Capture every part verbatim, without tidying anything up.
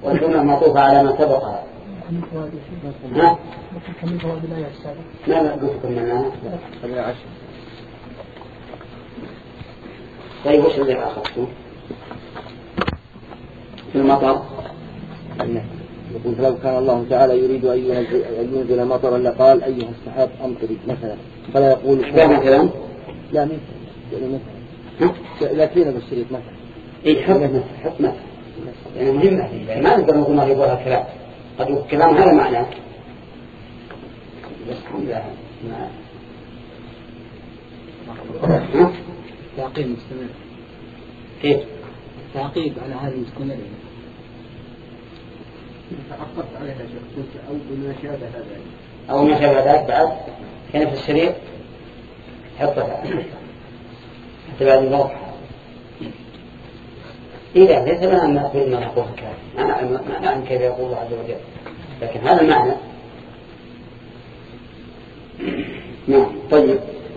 والجملة معطوفة على ما سبقها. ها؟ لا لا قلت لنا طيب وش اللي أخذته في المطر؟ يقول لو كان الله تعالى يريد أن ينزل مطرا لقال أيها السحاب أمطري مثلا، فلا يقول مثلا لا مين لا فينا بالشريط مثلا. إيه حط مثلا حط مثلا يعني مهمة ما نقدر نقول ما يقولها الكلام قد يقول الكلام هذا معناه بس الحمد لله تعقيب مستمر. كيف؟ تعقيب على هذه المستمرة. تعقبت عليها شيخ أو بما شابه هذا أو ما شابه ذلك بعد كان في الشريط حطها حتى بعد الوضع. إذا ليس لنا أن نقول ما نقول كذا ما نعلم كيف يقول الله عز وجل لكن هذا المعنى. نعم طيب.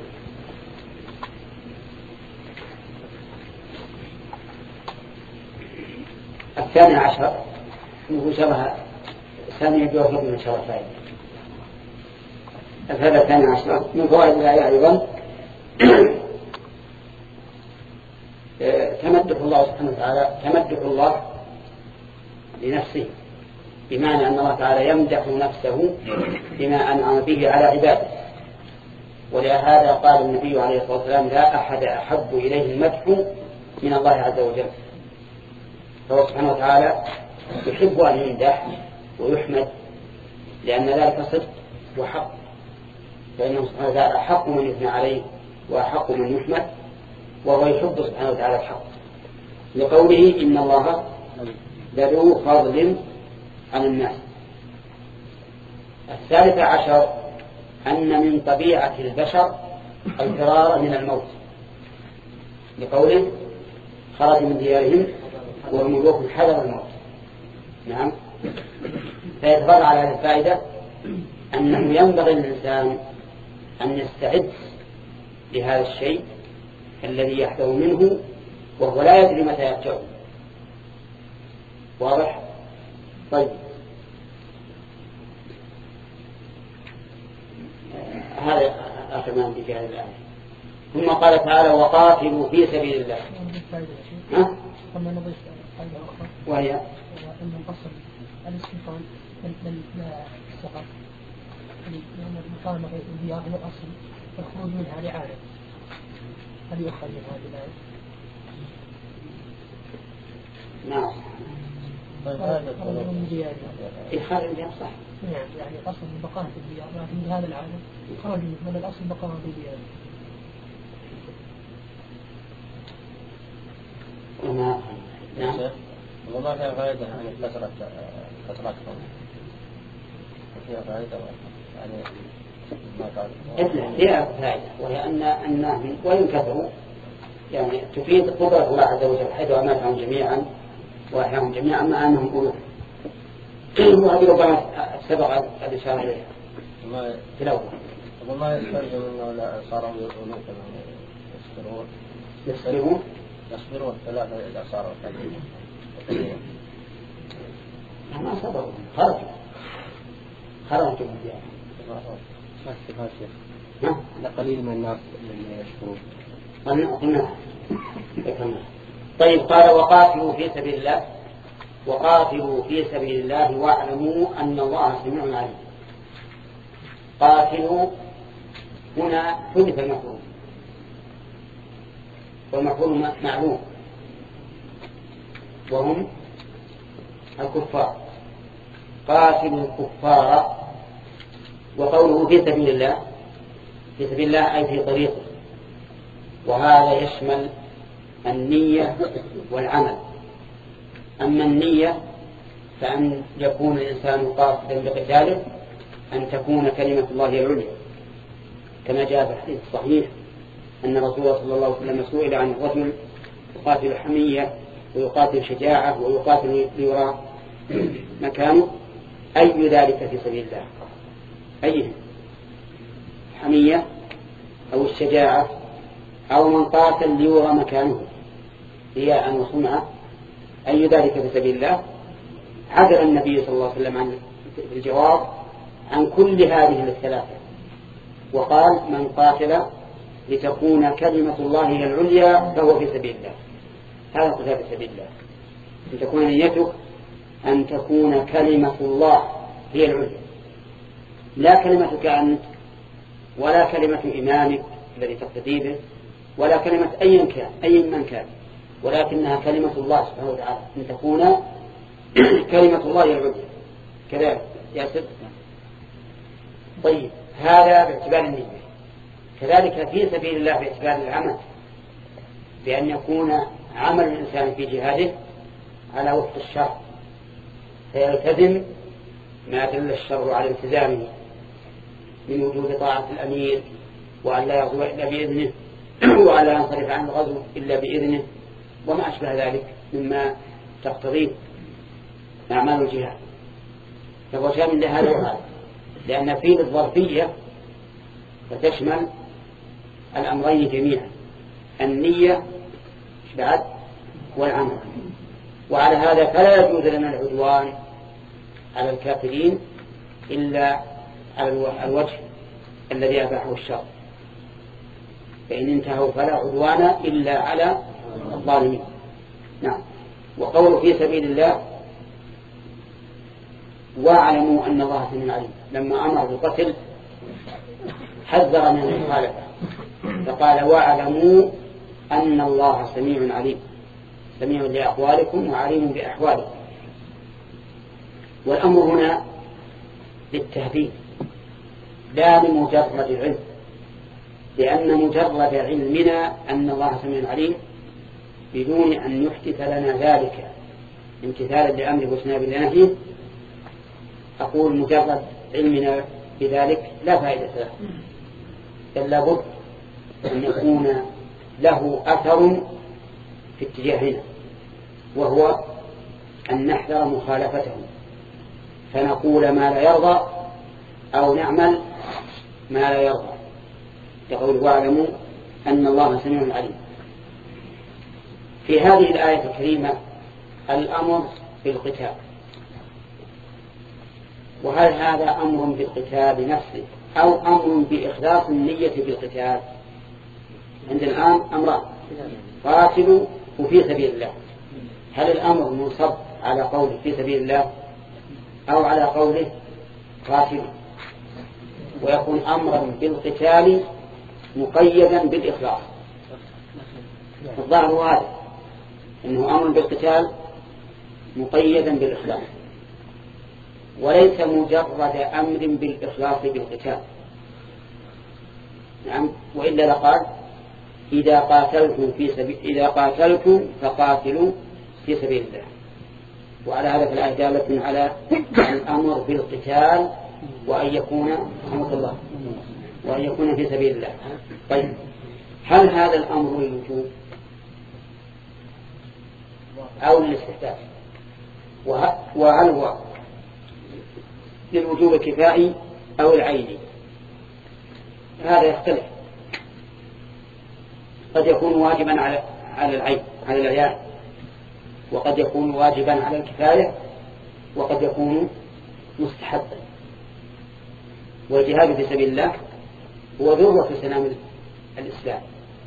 الثاني عشر هو شبه ثانية جوهر من شرفين. هذا الثاني عشر من فوائد الآية أيضا تمدح الله سبحانه وتعالى تمدح الله لنفسه بمعنى أن الله تعالى يمدح نفسه بما أنعم به على عباده. ولهذا قال النبي عليه الصلاة والسلام لا أحد أحب إليه المدح من الله عز وجل. فهو سبحانه وتعالى يحب أن يمدح ويحمد لأن ذلك صدق وحق فإنه سبحانه وتعالى أحق من يثنى عليه وأحق من يحمد وهو يحب سبحانه وتعالى الحق لقوله إن الله لذو فضل على الناس. الثالث عشر أن من طبيعة البشر الفرار من الموت لقوله خرج من ديارهم والملوك حذر الموت. نعم. فيتفرع على هذه الفائدة أنه ينبغي للإنسان أن يستعد لهذا الشيء الذي يحذر منه وهو لا يدري متى يرجع. واضح؟ طيب هذا آخر ما عندي في هذه الآية. ثم قال تعالى وقاتلوا في سبيل الله. ها؟ وهي أن الأصل الاستيطان لا السقط لأن المقامة الديار هو الأصل الخروج منها لعادة. هل يؤخذ من هذه الآية؟ نعم. طيب هذا إخراج الديار صح. نعم يعني الأصل البقاء في الديار لكن بهذا العالم خرج من الأصل بقاء في الديار. وما نعم. وما فيها فائدة يعني كثرة كثرتهم فيها فائدة يعني ما قال فيها فائدة وهي أن أن وإن كثروا يعني تفيد قدرة الله عز وجل حيث أماتهم جميعا وأحياهم جميعا مع أنهم ألوف. وهذه ربما سبق الإشارة إليها في الأول. وما يسترجم أنه صاروا ألوفا يصبرون يصبرون يصبرون ثلاثة إذا صاروا ثلاثة ما صبروا خرجوا خرجوا من الديار. ما استفاد شيخ لقليل من الناس الذين يشكرون قلنا قلنا. طيب قال وقاتلوا في سبيل الله وقاتلوا في سبيل الله واعلموا أن الله سميع عليم. قاتلوا هنا حذف المفعول والمفعول معلوم وهم الكفار. قاتلوا الكفار. وقوله في سبيل الله في سبيل الله أي في طريقه وهذا يشمل النية والعمل. أما النية فأن يكون الإنسان قاصدا بقتاله أن تكون كلمة الله العليا كما جاء في الحديث الصحيح أن رسول الله صلى الله عليه وسلم سئل عن الرجل يقاتل حمية ويقاتل شجاعة ويقاتل ليرى مكانه أي ذلك في سبيل الله أيه حمية أو الشجاعة أو من قاتل ليرى مكانه رياء وسمعة أي ذلك في سبيل الله عدل النبي صلى الله عليه وسلم عن الجواب عن كل هذه الثلاثة، وقال من قاتل لتكون كلمة الله هي العليا فهو في سبيل الله. هذا قتال في سبيل الله، أن تكون نيتك أن تكون كلمة الله هي العليا، لا كلمتك أنت ولا كلمة إمامك الذي تقتدي به ولا كلمة أي كان أي من كان، ولكنها كلمة الله سبحانه وتعالى، أن تكون كلمة الله هي العليا. كذلك يا سيد. طيب هذا باعتبار النية. كذلك في سبيل الله باعتبار العمل، بأن يكون عمل الإنسان في جهاده على وفق الشرع، فيلتزم ما دل الشرع على التزامه من وجود طاعة الأمير، وأن لا يغزو إلا بإذنه، وأن لا ينصرف عن الغزو إلا بإذنه، وما أشبه ذلك مما تقتضيه أعمال الجهاد. فهو شامل لهذا وهذا، لأن فيه الظرفية فتشمل الأمرين جميعا، النية بعد والعمل. وعلى هذا فلا يجوز لنا العدوان على الكافرين إلا على الوجه الذي أباحه الشرع، فإن انتهوا فلا عدوان إلا على الظالمين. نعم. وقوله في سبيل الله واعلموا أن الله سميع عليم، لما أمر بالقتل حذر من المخالفة فقال واعلموا أن الله سميع عليم، سميع لأقوالكم وعليم بأحوالكم. والأمر هنا للتهديد لا لمجرد علم، لأن مجرد علمنا أن الله سميع عليم بدون أن يحدث لنا ذلك امتثالا لأمره واجتنابا لنهيه، أقول مجرد علمنا بذلك لا فائدة له، بل لابد أن يكون له أثر في اتجاهنا، وهو أن نحذر مخالفته، فنقول ما لا يرضى أو نعمل ما لا يرضى. يقول واعلموا أن الله سميع عليم. في هذه الآية الكريمة الأمر بالقتال، وهل هذا أمر بالقتال نفسه أو أمر بإخلاص النية بالقتال؟ عندنا الآن أمران، قاتلوا وفي سبيل الله. هل الأمر منصب على قوله في سبيل الله أو على قوله قاتلوا؟ ويكون أمرا بالقتال مقيدا بالإخلاص. الظاهر هذا أنه أمر بالقتال مقيدا بالإخلاص، وليس مجرد أمر بالإخلاص بالقتال. نعم. وإلا لقال إذا قاتلتم في سبيل إذا قاتلتم فقاتلوا في سبيل الله. وعلى هذا فالآية دالة على الأمر بالقتال وأن يكون رحمة الله وأن يكون في سبيل الله. طيب هل هذا الأمر للوجوب أو للاستحباب؟ وهل هو للوجوب الكفائي أو العيني؟ هذا يختلف، قد يكون واجبا على على العين على العيان، وقد يكون واجبا على الكفاية، وقد يكون مستحبا. والجهاد في سبيل الله هو ذروة سنام الإسلام،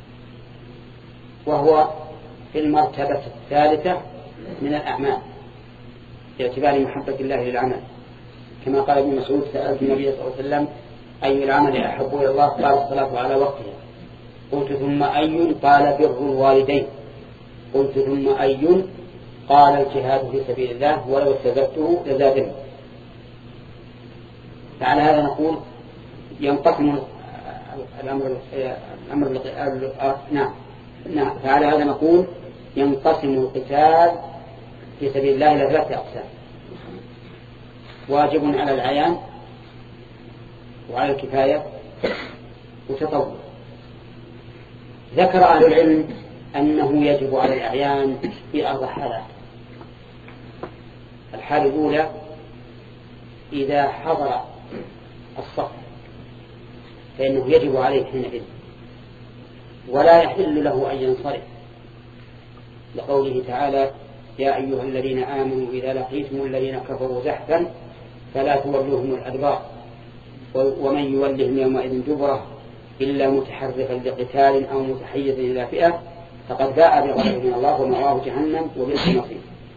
وهو في المرتبة الثالثة من الأعمال باعتبار محبة الله للعمل، كما قال ابن مسعود سألت النبي صلى الله عليه وسلم أي العمل أحب إلى الله؟ قال الصلاة على وقتها. قلت ثم أي؟ قال بر الوالدين. قلت ثم أي؟ قال الجهاد في سبيل الله ولو استزدته لزادني. فعلى هذا نقول ينقسم الأمر الأمر نعم نعم فعلى هذا نقول ينقسم القتال في سبيل الله إلى ثلاثة أقسام: واجب على العيان وعلى الكفاية وتطوع. ذكر أهل العلم أنه يجب على الأعيان في أربع حالات. الحالة الأولى إذا حضر الصف فإنه يجب عليه حينئذ ولا يحل له أن ينصرف، لقوله تعالى يا أيها الذين آمنوا إذا لقيتم الذين كفروا زحفا فلا تولوهم الأدبار ومن يولهم يومئذ دبره إلا متحرفا لقتال أو متحيزا إلى فئة فقد باء بغضب من الله ومأواه جهنم وبئس المصير.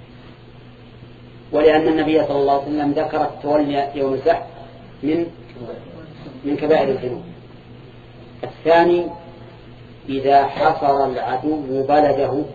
ولأن النبي صلى الله عليه وسلم ذكر التولي يوم الزحف من من كبائر الذنوب. الثاني إذا حصر العدو بلده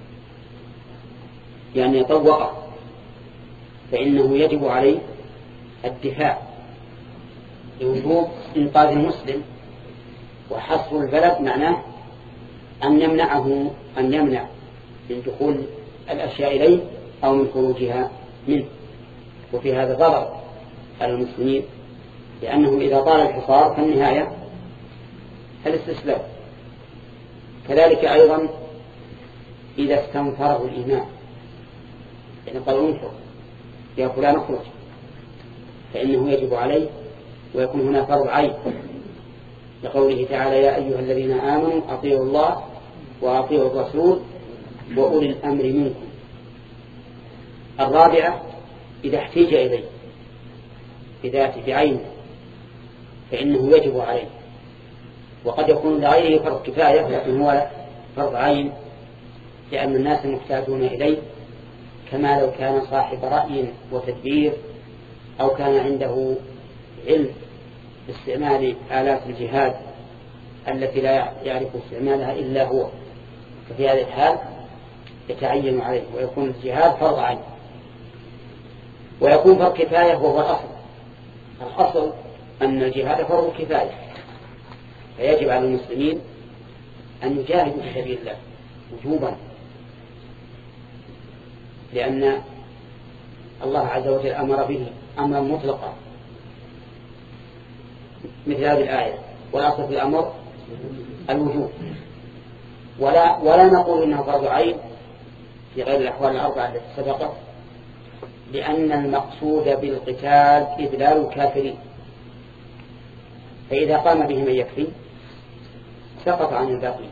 يعني طوقه فإنه يجب عليه الدفاع لوجوب إنقاذ المسلم. وحصر البلد معناه أن يمنعه أن يمنع من دخول الأشياء إليه أو من خروجها منه. وفي هذا ضرر على المسلمين لأنه إذا طال الحصار فالنهاية الاستسلام. كذلك أيضا إذا استنفره الإيمان يعني قال انفر يا فلان اخرج فإنه يجب عليه ويكون هنا فرض عين لقوله تعالى يا أيها الذين آمنوا أطيعوا الله وأطيعوا الرسول وأولي الأمر منكم. الرابعة إذا احتيج إليه بذاته بعينه فإنه يجب عليه. وقد يكون لغيره فرض كفاية لكن هو فرض عين لأن الناس محتاجون إليه كما لو كان صاحب رأي وتدبير أو كان عنده علم باستعمال آلات الجهاد التي لا يعرف استعمالها إلا هو. ففي هذه الحال يتعين عليه ويكون الجهاد فرض عين ويكون فرض كفاية وهو الأصل. الأصل أن الجهاد فرض كفاية فيجب على المسلمين أن يجاهدوا في سبيل الله وجوبا لأن الله عز وجل أمر به أمرا مطلقا مثل هذه الآية والأصل في الأمر الوجوب ولا, ولا نقول إنه فرض عين في غير الأحوال الأربعة التي سبقت لأن المقصود بالقتال إذلال الكافرين فإذا قام به من يكفي سقط عن الباقي.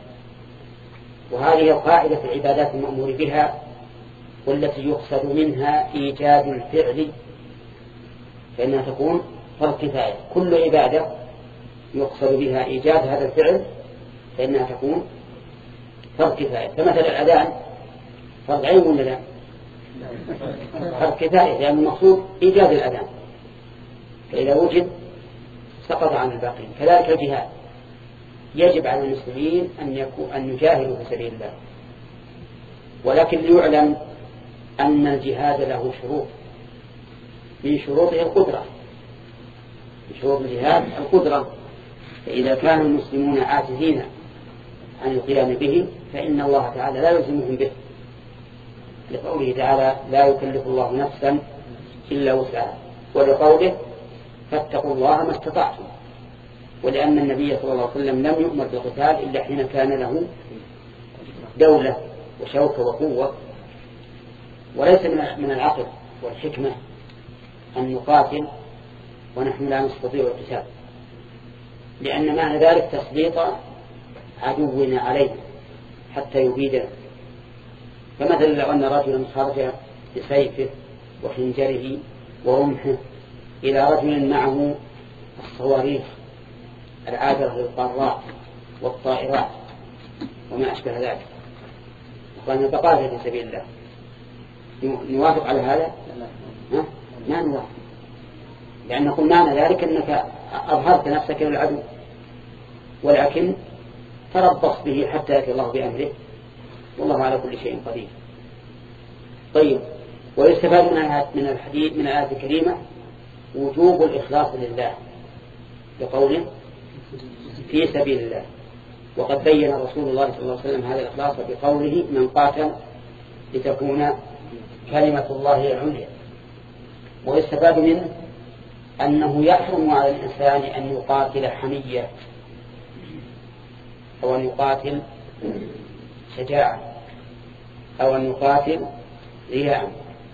وهذه قاعدة العبادات المأمور بها والتي يقصد منها إيجاد الفعل فإنها تكون فرض كفاية. كل عبادة يقصد بها إيجاد هذا الفعل فإنها تكون فرض كفاية. فمثل الأذان فرض عين ولا لا؟ فرض كفاية لأن المقصود إيجاد الأذان فإذا وجد سقط عن الباقين. كذلك الجهاد يجب على المسلمين أن يكون أن يجاهدوا في سبيل الله ولكن ليعلم أن الجهاد له شروط من شروطه القدرة. من شروط الجهاد القدرة فإذا كان المسلمون عاجزين عن القيام به فإن الله تعالى لا يلزمهم به لقوله تعالى لا يكلف الله نفسا إلا وسعها ولقوله فاتقوا الله ما استطعتم. ولأن النبي صلى الله عليه وسلم لم يؤمر بالقتال إلا حين كان له دولة وشوكة وقوة. وليس من العقل والحكمة أن نقاتل ونحن لا نستطيع القتال لأن معنى ذلك تسليط عدونا عليه حتى يبيدنا. فمثلا لو أن رجلا خرج بسيفه وخنجره ورمحه إلى رجل معه الصواريخ العابرة للقارات والطائرات وما أشبه ذلك وقال بقاتل في سبيل الله نوافق على هذا؟ ها؟ ما نوافق لأن نقول معنى ذلك أنك أظهرت نفسك للعدو ولكن تربص به حتى يأتي الله بأمره والله على كل شيء قدير. طيب ويستفاد من الحديث من الآية الكريمة وجوب الإخلاص لله بقوله في سبيل الله. وقد بين رسول الله صلى الله عليه وسلم هذا الإخلاص بقوله من قاتل لتكون كلمة الله هي العليا. ويستفاد منه أنه يحرم على الإنسان أن يقاتل حمية أو أن يقاتل شجاعة أو أن يقاتل رياء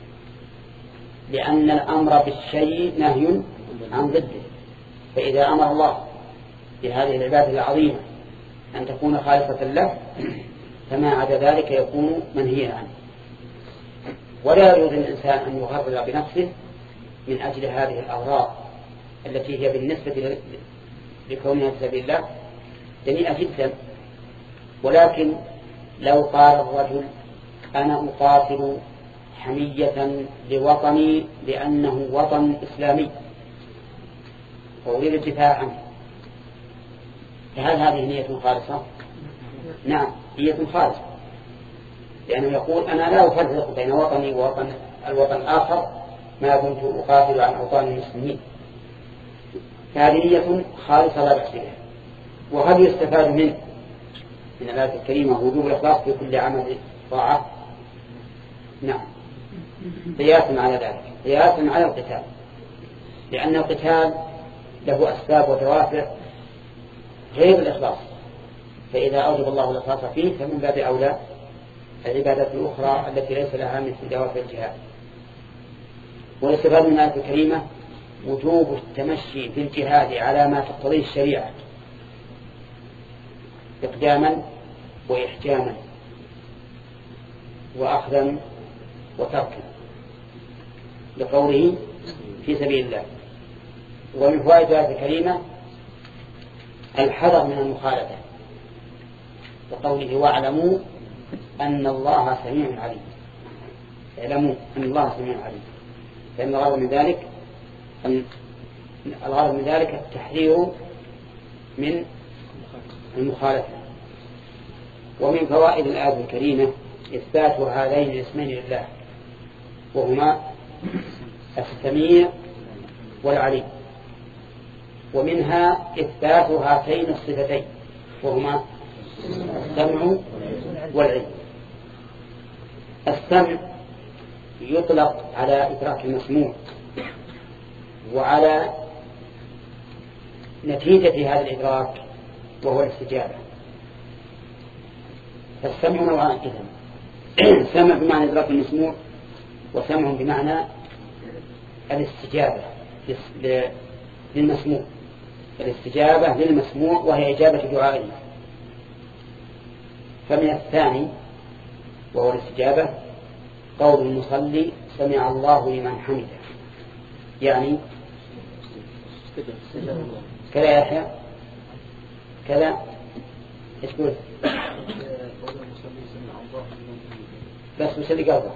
لأن الأمر بالشيء نهي عن ضده. فإذا أمر الله بهذه العبادة العظيمة أن تكون خالصة له فما عدا ذلك يكون منهيا عنه. ولا يريد الإنسان أن يغرر بنفسه من أجل هذه الأغراض التي هي بالنسبة لكونها في سبيل الله دنيئة جدا. ولكن لو قال الرجل أنا أقاتل حمية لوطني لأنه وطن إسلامي وأريد الدفاع عنه، فهل هذه نية خالصة؟ نعم، نية خالصة، لأنه يقول أنا لا أفرق بين وطني ووطن الوطن الآخر ما كنت أقاتل عن أوطان المسلمين، فهذه نية خالصة لا بأس بها. وهل يستفاد منه من الآية الكريمة وجوب الإخلاص في كل عمل طاعة؟ نعم، قياسا على ذلك، قياسا على القتال، لأن القتال له أسباب ودوافع غير الإخلاص، فإذا أوجب الله الإخلاص فيه فمن باب أولى العبادات الأخرى التي ليس لها مثل دوافع الجهاد. والاستفادة من الآية الكريمة وجوب التمشي في الجهاد على ما تقتضيه الشريعة إقداما وإحجاما وأخذا وتركا، لقوله في سبيل الله. ومن فوائد الآية الكريمة الحذر من المخالفة، وقوله واعلموا أن الله سميع عليم، اعلموا أن الله سميع عليم، فإن الغرض من ذلك أن الغرض من ذلك التحذير من المخالفة. ومن فوائد الآية الكريمة إثبات هذين الاسمين لله وهما السميع والعليم، ومنها إثبات هاتين الصفتين وهما السمع والعلم. السمع يطلق على إدراك المسموع وعلى نتيجة هذا الإدراك وهو الاستجابة. فالسمع نوعان إذن، سمع بمعنى إدراك المسموع وسمع بمعنى الاستجابة للمسموع، الاستجابة للمسموع وهي إجابة دعائه. فمن الثاني وهو الاستجابة قول المصلي سمع الله لمن حمده، يعني كذا يحيى كذا ايش تقول؟ بس وش اللي قاله؟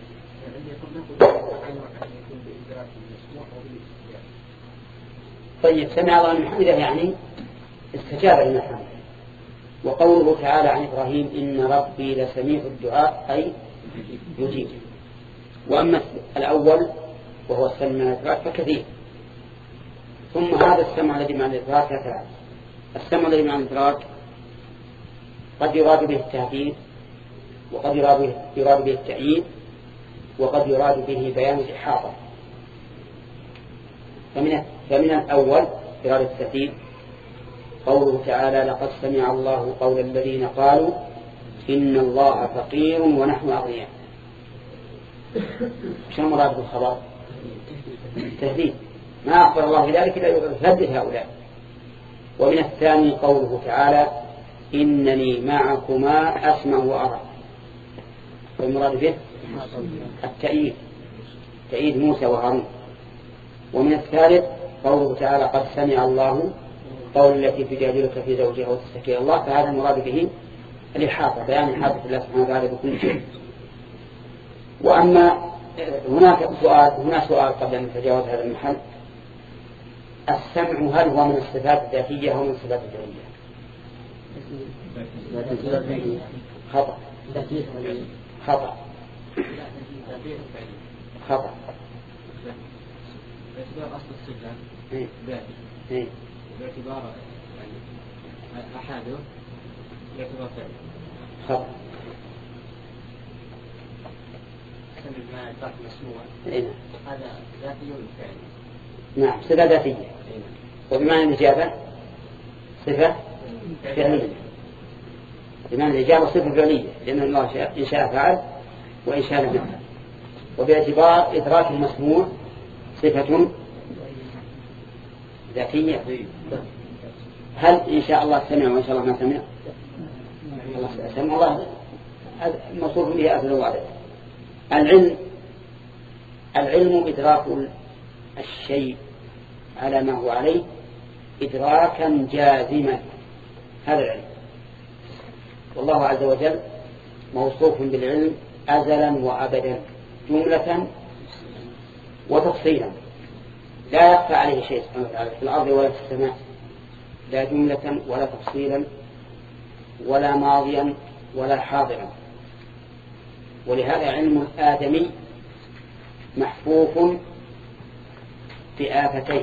طيب سمع الله لمن حمده يعني استجاب لمن حمده. وقوله تعالى عن إبراهيم إن ربي لسميع الدعاء أي يجيب. وأما الأول وهو السمع من الإدراك فكثير. ثم هذا السمع الذي مع الإدراك ثلاث. السمع الذي مع الإدراك قد يراد به التهديد، وقد يراد به التأييد، وقد يراد به بيان الإحاطة. فمن فمن الأول إرادة التهديد قوله تعالى لقد سمع الله قول الذين قالوا إن الله فقير ونحن أغنياء. شو المراد بالخبر؟ التهديد، ما أخبر الله بذلك إلا يثبت هؤلاء. ومن الثاني قوله تعالى إنني معكما أسمع وأرى، والمراد به التأييد، تأييد موسى وهارون. ومن الثالث قوله تعالى قد سمع الله قول التي تجادلك في زوجها وتستكي إلى الله، فهذا المراد به الإحاطة، بيان إحاطة الله سبحانه وتعالى بكل شيء. وأما هناك سؤال هنا سؤال قبل أن نتجاوز هذا المحل، السمع هل هو من الصفات الذاتية أو من الصفات الفعلية؟ خطأ خطأ خطأ باعتبار أصل الصفة إيه باعتبار يعني أحاده باعتبار فعل خطأ. سمع ما إدراك مسموع إيه هذا ذاتي وفعل. نعم صفة ذاتية، وبمعنى الإجابة صفة فعلية، بمعنى الإجابة صفة فعلية، لأن الله إن شاء فعل وإن شاء لم يفعل. وباعتبار إدراك المسموع صفة ذاتية. هل إن شاء الله سمع وإن شاء الله ما سمع؟ الله سمع الله الموصوف به أصل وعدد. العلم العلم إدراك الشيء على ما هو عليه إدراكا جازما، هذا العلم. والله عز وجل موصوف بالعلم أزلا وأبدا جملة وتفصيلا، لا يخفى عليه شيء سبحانه وتعالى في الأرض ولا في السماء، لا جملة ولا تفصيلا ولا ماضيا ولا حاضرا. ولهذا علم الآدمي محفوف بآفتين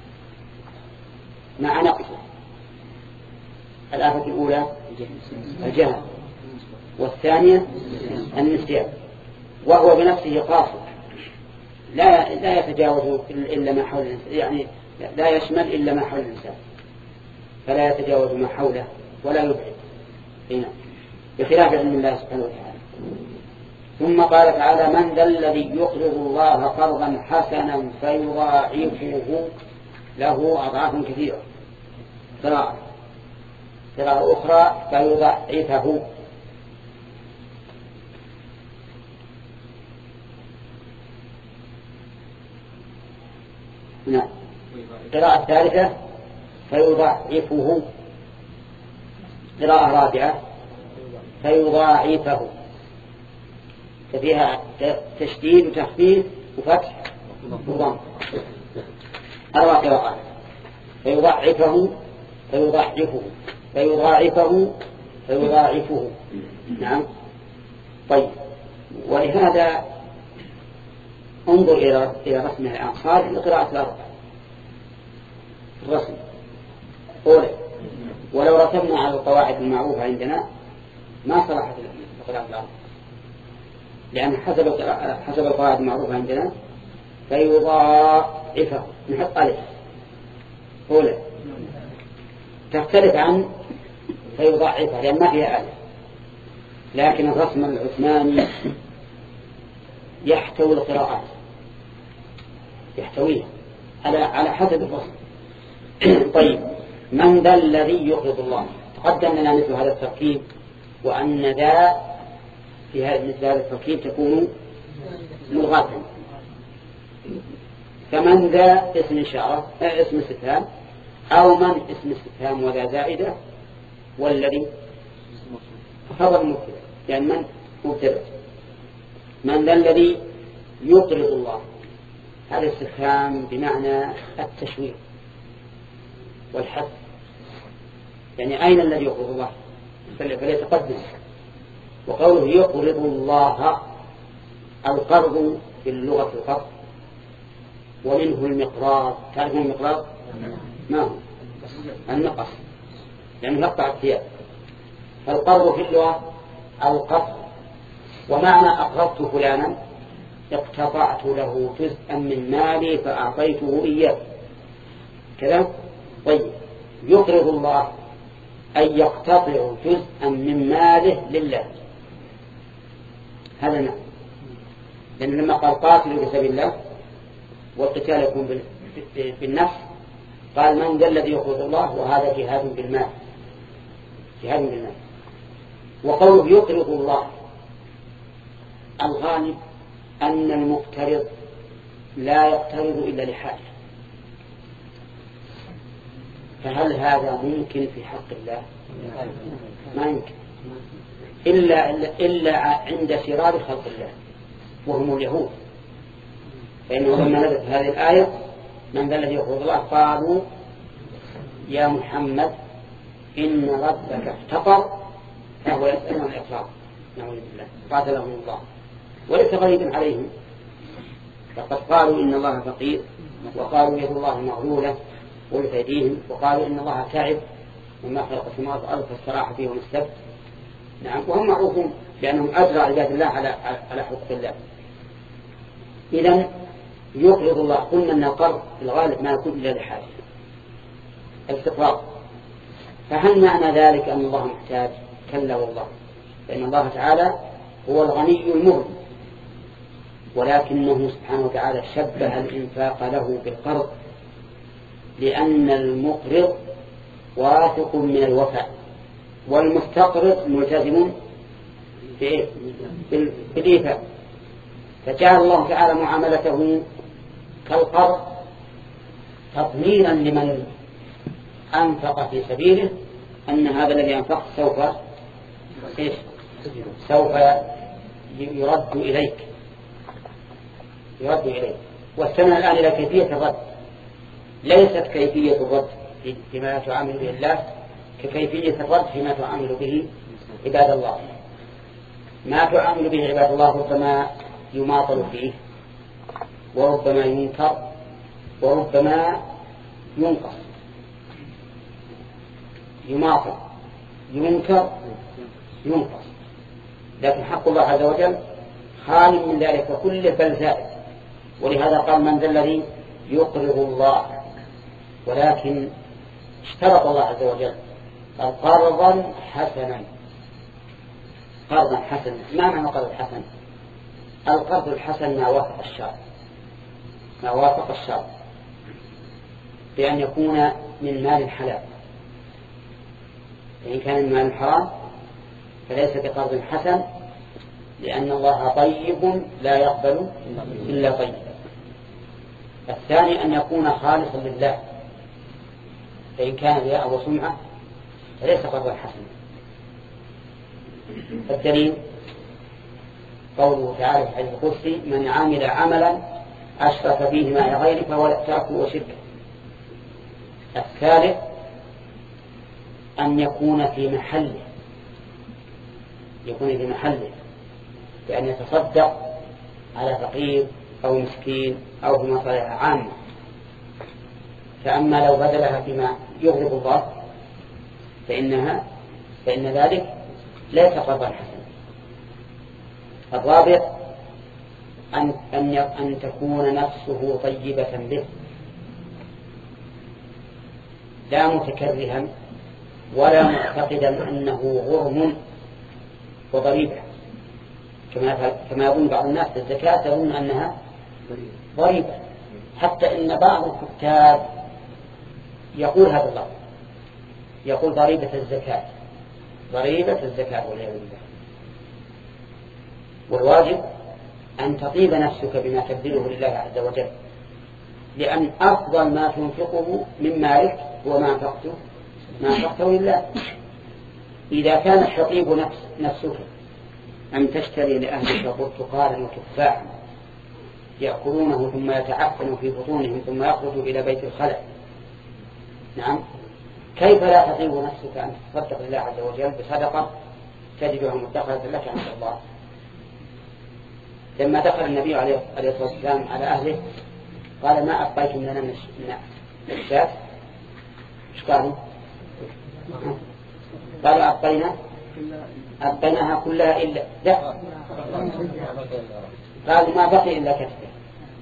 مع نقصه. الآفة الأولى الجهل، والثانية النسيان، وهو بنفسه قاصر لا لا يتجاوز إلا ما حول الإنسان، يعني لا يشمل إلا ما حول الإنسان، فلا يتجاوز ما حوله ولا يبعد هنا، بخلاف علم الله سبحانه وتعالى. ثم قال تعالى: من ذا الذي يقرض الله قرضا حسنا فيضاعفه له أضعافا كثيرة. قراءة قراءة أخرى فيضاعفه. نعم. قراءة ثالثة فيضاعفه. قراءة رابعة فيضاعفه، ففيها تشديد وتخفيف وفتح وضم. أربع قراءات: فيضاعفه فيضاعفه فيضاعفه فيضاعفه. نعم. طيب، ولهذا انظر إلى إلى رسم الأنصار لقراءة الأربع الرسم أولى. ولو رسمنا على القواعد المعروفة عندنا ما صلحت لقراءة الأربع، لأن حسب حسب القواعد المعروفة عندنا فيضاعفه نحط ألف أولى، تختلف عن فيضاعفه لأن ما فيها ألف. لكن الرسم العثماني يحتوي القراءات، يحتويها على على حسب الرسم. طيب، من ذا الذي يقرض الله؟ تقدم لنا مثل هذا التركيب، وأن ذا في مثل هذا التركيب تكون ملغاة. فمن ذا اسم إشارة اسم استفهام، أو من اسم استفهام وذا زائدة، والذي خبر مبتدأ، يعني من مبتدأ. من ذا الذي يقرض الله، هذا استفهام بمعنى التشويق والحث، يعني أين الذي يقرض الله فليتقدم. وقوله يقرض الله، القرض في اللغة القرض، ومنه المقراض. تعرفون المقراض؟ ما هو النقص، يعني يقطع الثياب. فالقرض في اللغة القطع، ومعنى أقرضت فلانا اقتطعت له جزءا من مالي فأعطيته إياه كذا. طيب، يقرض الله أن يقتطع جزءا من ماله لله، هذا نعم. لأن لما قال قاتلوا في سبيل الله والقتال يكون بالنفس، قال من ذا الذي يقرض الله، وهذا جهاد بالمال، جهاد بالمال. وقوله يقرض الله، الغالب أن المقترض لا يقترض إلا لحاجة، فهل هذا ممكن في حق الله؟ ما يمكن، إلا, إلا, إلا عند سرار خلق الله وهم اليهود. فإنه لما نزلت هذه الآية من ذا الذي يقرض الله قالوا يا محمد إن ربك افتقر فهو يسأل عن الإقراض، نعوذ بالله، قاتلهم الله. وليس غريبا عليهم، فقد قالوا إن الله فقير، وقالوا يد الله مغلولة ولف أيديهم، وقالوا إن الله تعب وما خلق السماوات والأرض فاستراح فيهم السبت. نعم، وهم معروفون بأنهم أجرى عباد الله على على حقوق الله. إذن يقرض الله، قلنا أن القرض في الغالب ما يكون إلا لحاجة الاستقراض. فهل معنى ذلك أن الله محتاج؟ كلا والله، فإن الله تعالى هو الغني المغني، ولكنه سبحانه وتعالى شبه الإنفاق له بالقرض، لأن المقرض واثق من الوفاء، والمستقرض ملتزم بالإيفاء. فجعل الله تعالى معاملته كالقرض تضمينا لمن أنفق في سبيله أن هذا الذي أنفق سوف إيش؟ سوف يرد إليك يرد إليك. واستمع الآن إلى كيفية الرد. ليست كيفية الرد فيما تعامل به الله ككيفية الرد فيما تعامل به عباد الله. ما تعامل به عباد الله ربما يماطل فيه، وربما ينكر، وربما ينقص. يماطل، ينكر، ينقص. لكن حق الله عز وجل خال من ذلك كله بل زائد. ولهذا قال من ذا الذي يقرض الله، ولكن اشترط الله عز وجل قال قرضا حسنا. قرضا حسنا، ما معنى قرض حسن؟ القرض الحسن ما وافق الشرع، ما وافق الشرع بأن يكون من مال حلال. فإن كان من مال حرام فليس بقرض حسن، لأن الله طيب لا يقبل إلا طيبا. الثاني أن يكون خالصا لله، فإن كان رياء وسمعة فليس قرضا حسنا. الدليل قوله تعالى في الحديث القدسي من عمل عملا أشرك فيه مع غيره فهو تركه وشركه. الثالث أن يكون في محله، يكون في محله بأن يتصدق على فقير أو مسكين أو في مصالح عامة. فأما لو بدلها فيما يغضب الله فإنها فإن ذلك ليس قرضا حسنا. الرابع أن, أن, أن تكون نفسه طيبة به، لا متكرها ولا معتقدا أنه غرم وضريبة، كما كما يظن بعض الناس الزكاة يظن أنها ضريبة. حتى إن بعض الكتاب يقول هذا اللفظ، يقول ضريبة الزكاة، ضريبة الزكاة والعياذ بالله. والواجب أن تطيب نفسك بما تبذله لله عز وجل، لأن أفضل ما تنفقه من مالك هو ما أنفقته ما أنفقته لله. إذا كانت تطيب نفس نفسك أن تشتري لأهلك برتقالا وتفاحا يأكلونه ثم يتعفن في بطونهم ثم يخرجوا إلى بيت الخلع، نعم، كيف لا تطيب نفسك أن تصدق لله عز وجل بصدقة تجدها مدخرة لك عند الله؟ لما دخل النبي عليه الصلاة والسلام على أهله قال ما أبقيتم لنا من الشاة؟ إيش قالوا؟ قالوا أبقينا أبقيناها كلها إلا لا، قالوا ما بقي إلا كتفه.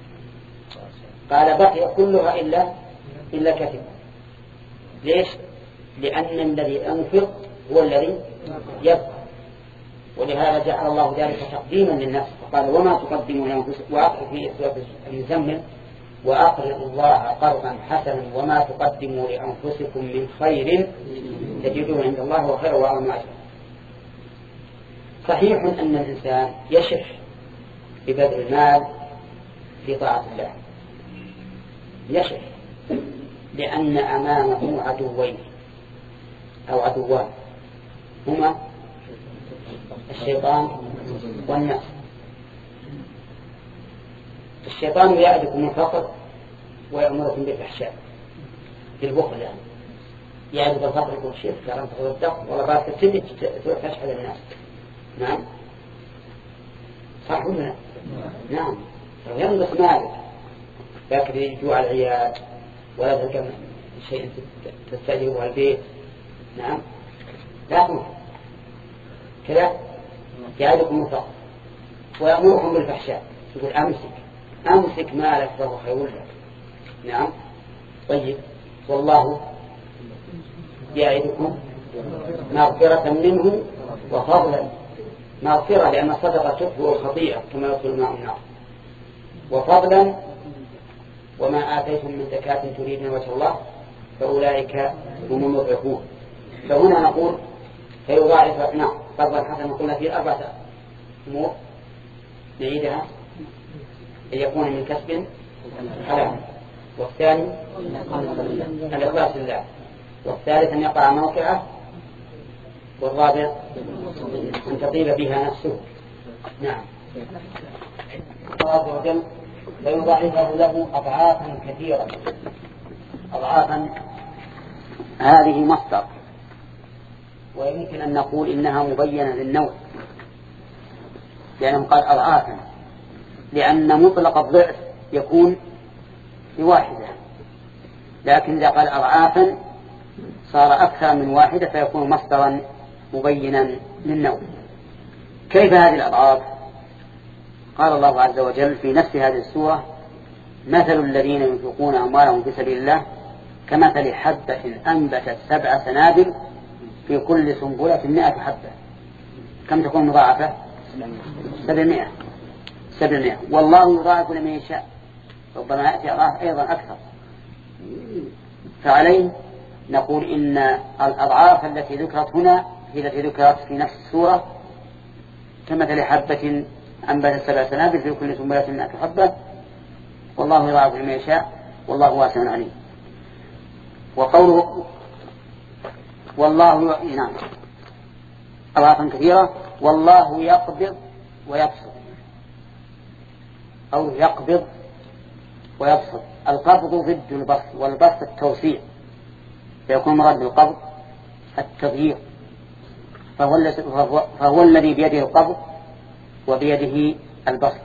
قال بقي كلها إلا إلا كتفه. ليش؟ لأن الذي أنفق هو الذي يبقى. ولهذا جعل الله ذلك تقديما للنفس، فقال وما تقدموا لأنفسكم، وأقرأ في سورة المزمل وأقرضوا الله قرضا حسنا وما تقدموا لأنفسكم من خير تجدوه عند الله وخير وأعظم أجرا. صحيح أن الإنسان يشح ببذل المال في طاعة الله، يشح لأن أمامه عدوين أو عدوان هما الشيطان والنفس. الشيطان يعدكم الفقر ويأمركم بالفحشاء بالبخل، يعني يعد بالفقر يقول شيء كلام تقول الدق ولا بعد تبتدي تشحذ الناس. نعم صح ولا نعم؟ ينقص مالك لكن يجوع العيال ولا تلقى شيء تستأجره البيت. نعم لا تنفق كذا، يعدكم الفقر ويأمركم بالفحشاء، يقول أمسك أمسك مالك فهو خير لك. نعم طيب، والله يعدكم مغفرة منه وفضلا، مغفرة لأن الصدقة تطفئ الخطيئة كما يطفئ الماء النار، وفضلا وما آتيتم من زكاة تريدون وجه الله فأولئك هم المضعفون. فهنا نقول فيضاعف نعم قرضا حسنا. قلنا فيه أربعة أمور نعيدها. أن يكون من كسب حلال، والثاني الإخلاص لله، والثالث أن يقع موقعه، والرابع أن تطيب بها نفسه. نعم. الله عز وجل فيضاعفه له أضعافا كثيرة. أضعافا هذه مصدر، ويمكن أن نقول إنها مبينة للنوع، لأنه قال أضعافا، لأن مطلق الضعف يكون بواحدة، لكن إذا قال أضعافا صار أكثر من واحدة فيكون مصدرا مبينا للنوع. كيف هذه الأضعاف؟ قال الله عز وجل في نفس هذه السورة: مثل الذين ينفقون أموالهم في سبيل الله كمثل حبة أنبتت سبع سنابل في كل سنبلة مئة حبة. كم تكون مضاعفة؟ سبعمائة. سبعمائة. والله يضاعف لمن يشاء، ربما يأتي أضعاف أيضا أكثر. فعليه نقول إن الأضعاف التي ذكرت هنا هي التي ذكرت في نفس السورة: كمثل حبة أنبتت سبع سنابل في كل سنبلة مئة حبة، والله يضاعف لمن يشاء والله واسع عليم. وقوله والله نعم أضعافا كثيرة. والله يقبض ويبسط، أو يقبض ويبسط. القبض ضد البسط، والبسط التوسيع، فيكون مراد بالقبض التضييق، فهو, فهو الذي بيده القبض وبيده البسط.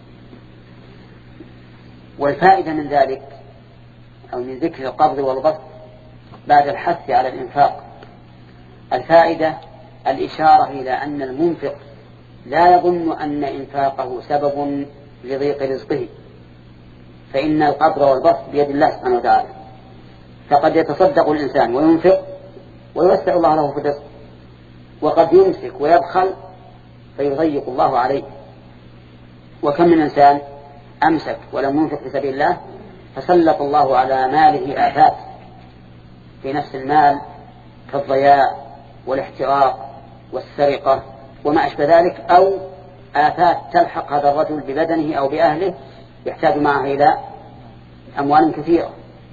والفائدة من ذلك أو من ذكر القبض والبسط بعد الحث على الإنفاق، الفائدة الإشارة إلى أن المنفق لا يظن أن إنفاقه سبب لضيق رزقه، فإن القبض والبسط بيد الله سبحانه وتعالى. فقد يتصدق الإنسان وينفق ويوسع الله له في الرزق، وقد يمسك ويبخل فيضيق الله عليه. وكم من إنسان أمسك ولم ينفق في سبيل الله فسلط الله على ماله آفات في نفس المال كالضياع والاحتراق والسرقة وما أشبه ذلك، أو آفات تلحق هذا الرجل ببدنه أو بأهله يحتاج معه إلى أموال كثيرة،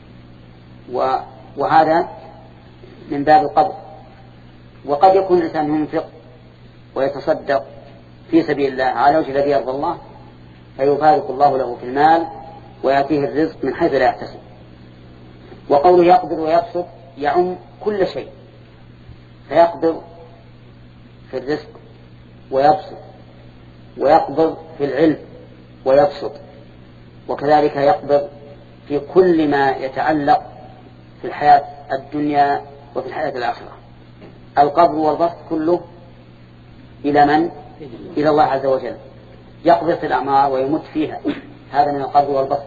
وهذا من باب القبض. وقد يكون الإنسان ينفق ويتصدق في سبيل الله على وجه الذي يرضى الله، فيبارك الله له في المال ويأتيه الرزق من حيث لا يحتسب. وقوله يقبض ويبسط يعم كل شيء، فيقبض في الرزق ويبسط، ويقبض في العلم ويبسط، وكذلك يقبض في كل ما يتعلق في الحياة الدنيا وفي الحياة الآخرة. القبض والبسط كله إلى من؟ إلى الله عز وجل. يقبض في الأعمار ويمت فيها، هذا من القبض والبسط.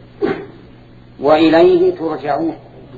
وإليه ترجعون.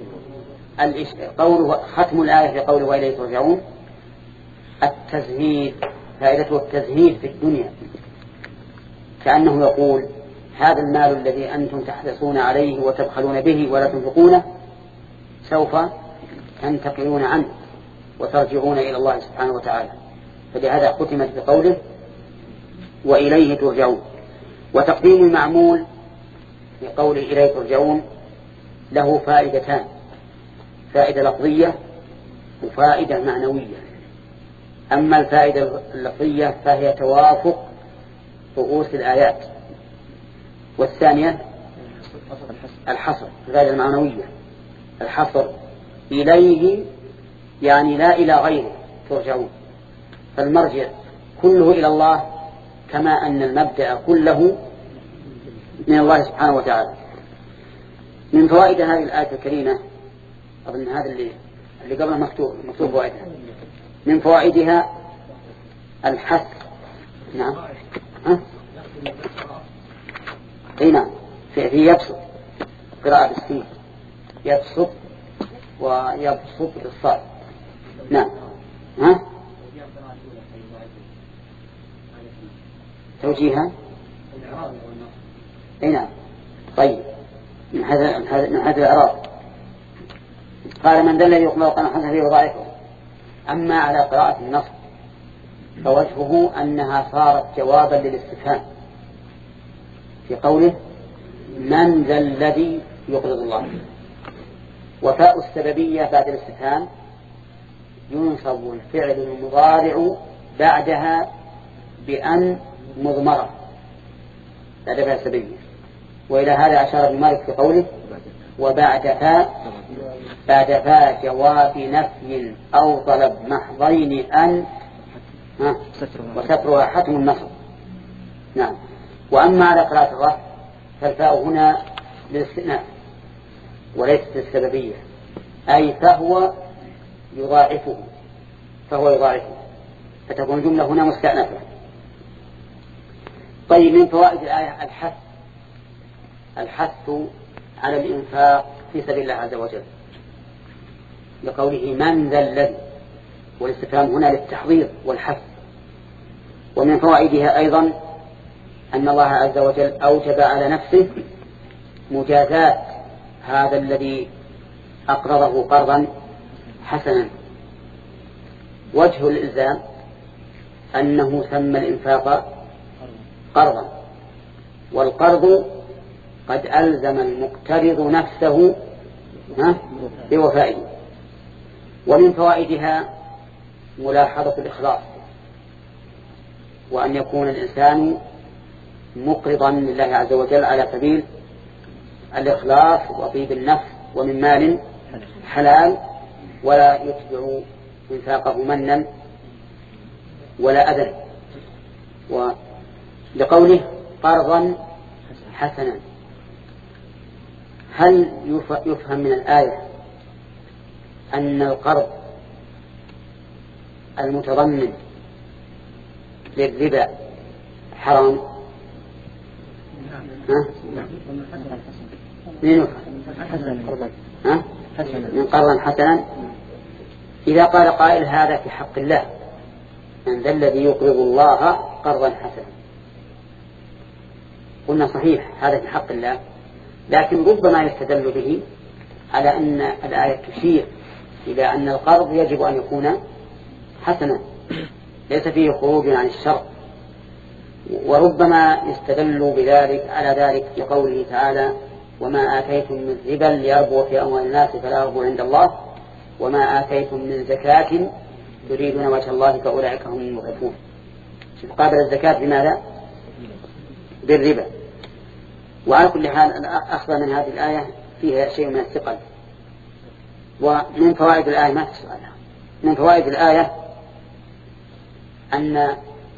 قوله ختم الآية في قوله وإليه ترجعون التزهيد، فائدته التزهيد في الدنيا، كأنه يقول هذا المال الذي أنتم تحرصون عليه وتبخلون به ولا تنفقونه سوف تنتقلون عنه وترجعون إلى الله سبحانه وتعالى. فلهذا ختمت بقوله وإليه ترجعون. وتقديم المعمول بقوله إليه ترجعون له فائدتان: فائدة لفظية وفائدة معنوية. أما الفائدة اللفظية فهي توافق رؤوس الآيات، والثانية الحصر. الفائدة المعنوية الحصر، إليه يعني لا إلى غيره ترجعون، فالمرجع كله إلى الله، كما أن المبدأ كله من الله سبحانه وتعالى. من فوائد هذه الآية الكريمة، أظن هذا اللي اللي قبله مكتوب مكتوب فوائدها، من فوائدها الحث. نعم ها اي نعم في, في يبسط، قراءة بالسين يبسط ويبسط بالصاد. نعم ها توجيها اي نعم. طيب من هذا من هذا الإعراب قال من ذا الذي يقبل قرآن حسنه يضاعفه. أما على قراءة النصب فوجهه أنها صارت جوابا للاستفهام، في قوله من ذا الذي يقرض الله. وفاء السببية بعد الاستفهام ينصب الفعل المضارع بعدها بأن مضمرة بعد فاء السببية. وإلى هذا أشار ابن مالك في قوله وبعد فاء بعد فاء جواب نفي أو طلب محضين أن وسترها حتم النصب. نعم. وأما على قراءة الرفع فالفاء هنا للاستئناف وليست للسببية، أي فهو يضاعفه فهو يضاعفه فتكون الجملة هنا مستأنفة. طيب، من فوائد الآية الحث الحث على الإنفاق في سبيل الله عز وجل لقوله من ذا الذي، والاستفهام هنا للتحضير والحث. ومن فوائدها أيضا أن الله عز وجل أوجب على نفسه مجازات هذا الذي أقرضه قرضا حسنا. وجه الإلزام أنه سمى الإنفاق قرضا، والقرض قد ألزم المقترض نفسه بوفائه. ومن فوائدها ملاحظة الإخلاص، وأن يكون الإنسان مقرضا لله عز وجل على سبيل الإخلاص وطيب النفس ومن مال حلال، ولا يتبع إنفاقه منا ولا أذى. ولقوله قرضا حسنا، هل يفهم من الآية أن القرض المتضمن للربا حرام؟ ها؟ من ها؟ من قرضا حسنا. إذا قال قائل هذا في حق الله، من ذا الذي يقرض الله قرضا حسنا، قلنا صحيح هذا في حق الله، لكن ربما يستدل به على أن الآية تشير إلى أن القرض يجب أن يكون حسنا ليس فيه خروج عن الشرع. وربما يستدل بذلك على ذلك لقوله تعالى وما آتيتم من ربا ليربو في أموال الناس فلا يربو عند الله وما آتيتم من زكاة تريدون وجه الله فأولئك هم المضعفون. قابل الزكاة بماذا؟ بالربا. وعلى كل حال أخذ من هذه الآية فيها شيء من الثقل. ومن فوائد الآية ما تسألها من فوائد الآية أن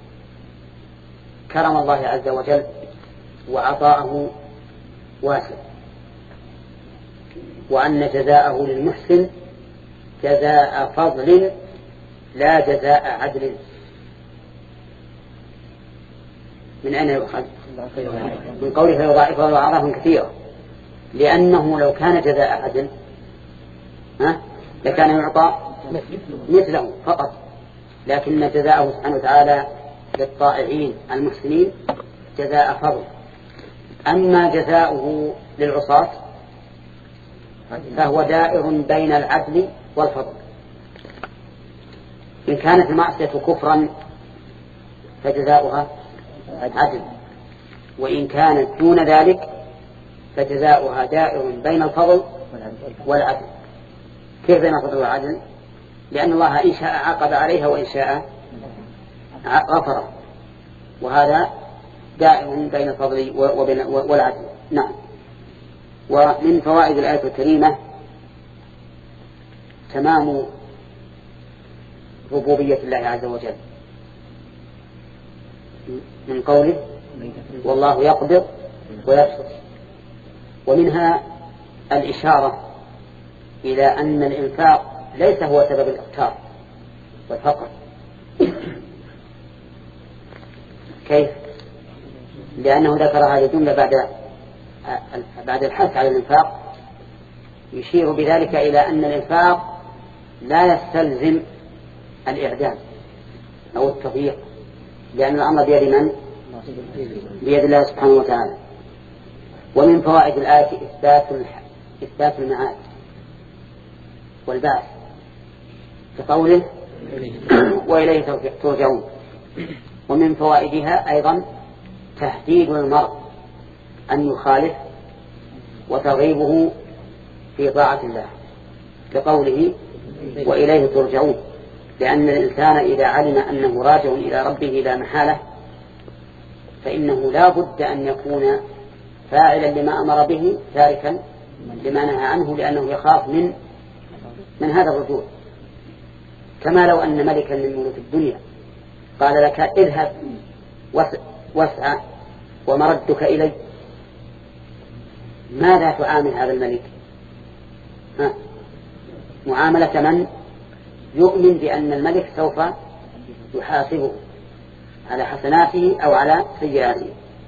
كرم الله عز وجل وعطاءه واسع، وأن جزاءه للمحسن جزاء فضل لا جزاء عدل. من أين يؤخذ؟ من قوله فيضاعفه أضعافا كثيرة، لأنه لو كان جزاء عدل ها لكان يعطى مثله فقط، لكن جزاءه سبحانه وتعالى للطائعين المحسنين جزاء فضل. أما جزاؤه للعصاة فهو دائر بين العدل والفضل. إن كانت المعصية كفرا فجزاؤها عدل، وإن كانت دون ذلك فجزاؤها دائر بين الفضل والعدل. كيف بين الفضل والعدل؟ لأن الله إن شاء عاقب عليها وإن شاء غفر، وهذا دائر بين الفضل وبين والعدل. نعم. ومن فوائد الآية الكريمة تمام ربوبية الله عز وجل من قوله والله يقبض ويبسط، ومنها الإشارة إلى أن الإنفاق ليس هو سبب الإقتار والفقر. كيف؟ لأنه ذكر هذه الجملة بعد بعد الحث على الإنفاق، يشير بذلك إلى أن الإنفاق لا يستلزم الإعدام أو التضييق، لأن الأمر بيد من؟ بيد الله سبحانه وتعالى. ومن فوائد الآية إثبات إثبات المعاد والبعث كقوله وإليه ترجعون. ومن فوائدها أيضا تهديد المرء أن يخالف وترغيبه في طاعة الله كقوله وإليه ترجعون، لأن الإنسان إذا علم أنه راجع إلى ربه لا محالة فإنه لا بد أن يكون فاعلا لما أمر به تاركا لما نهى عنه، لأنه يخاف من من هذا الرجوع. كما لو أن ملكا من ملوك الدنيا قال لك اذهب واسعى ومردك إلي، ماذا تعامل هذا الملك؟ ها؟ معاملة من يؤمن بأن الملك سوف يحاسبه على حسناته أو على سيئاته.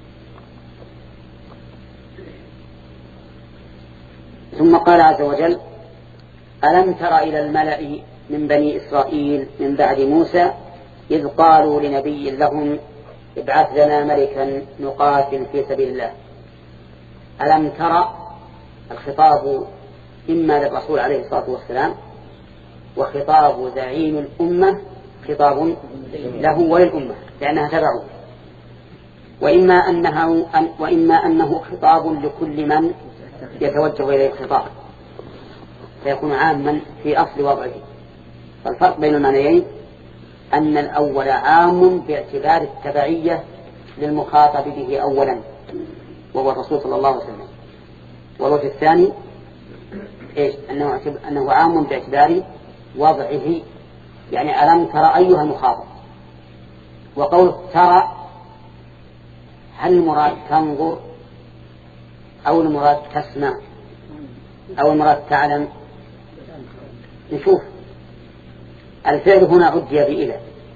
ثم قال عز وجل ألم تر إلى الملأ من بني إسرائيل من بعد موسى إذ قالوا لنبي لهم ابعث لنا ملكا نقاتل في سبيل الله. ألم تر الخطاب إما للرسول عليه الصلاة والسلام، وخطاب زعيم الأمة خطاب له وللأمة لأنها تبعه، وإما أنه, وإما أنه خطاب لكل من يتوجه إليه الخطاب فيكون عاما في أصل وضعه. فالفرق بين المعنيين أن الأول عام باعتبار التبعية للمخاطب به أولا وهو الرسول صلى الله عليه وسلم، والوجه الثاني إيش؟ أنه, أنه عام باعتبار وضعه، يعني ألم ترى أيها المخاطب. وقول ترى هل المراد تنظر أو المراد تسمع أو المراد تعلم؟ نشوف. الفعل هنا عدي بإلى،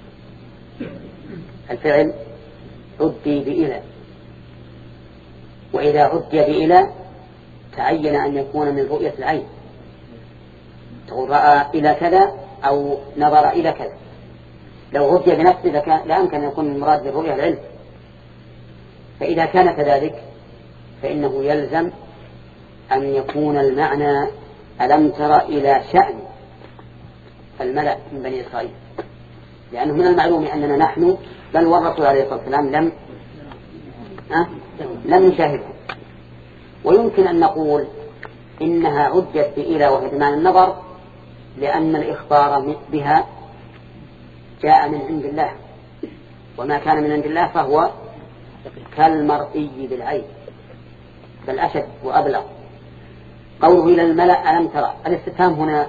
الفعل عدي بإلى، وإذا عدي بإلى تعين أن يكون من رؤية العين، تقول رأى إلى كذا أو نظر إلى كذا. لو عدي بنفسه لا يمكن أن يكون المراد بالرؤية العلم. فإذا كان كذلك فإنه يلزم أن يكون المعنى ألم تر إلى شأن الملأ من بني إسرائيل، لأنه من المعلوم أننا نحن بل والرسول عليه الصلاة والسلام لم أه؟ لم نشاهده. ويمكن أن نقول إنها عدت بإلى وهي بمعنى النظر، لأن الإخبار بها جاء من عند الله، وما كان من عند الله فهو كالمرئي بالعين بل أشد وأبلغ. قوله إلى الملأ ألم ترى، الاستفهام هنا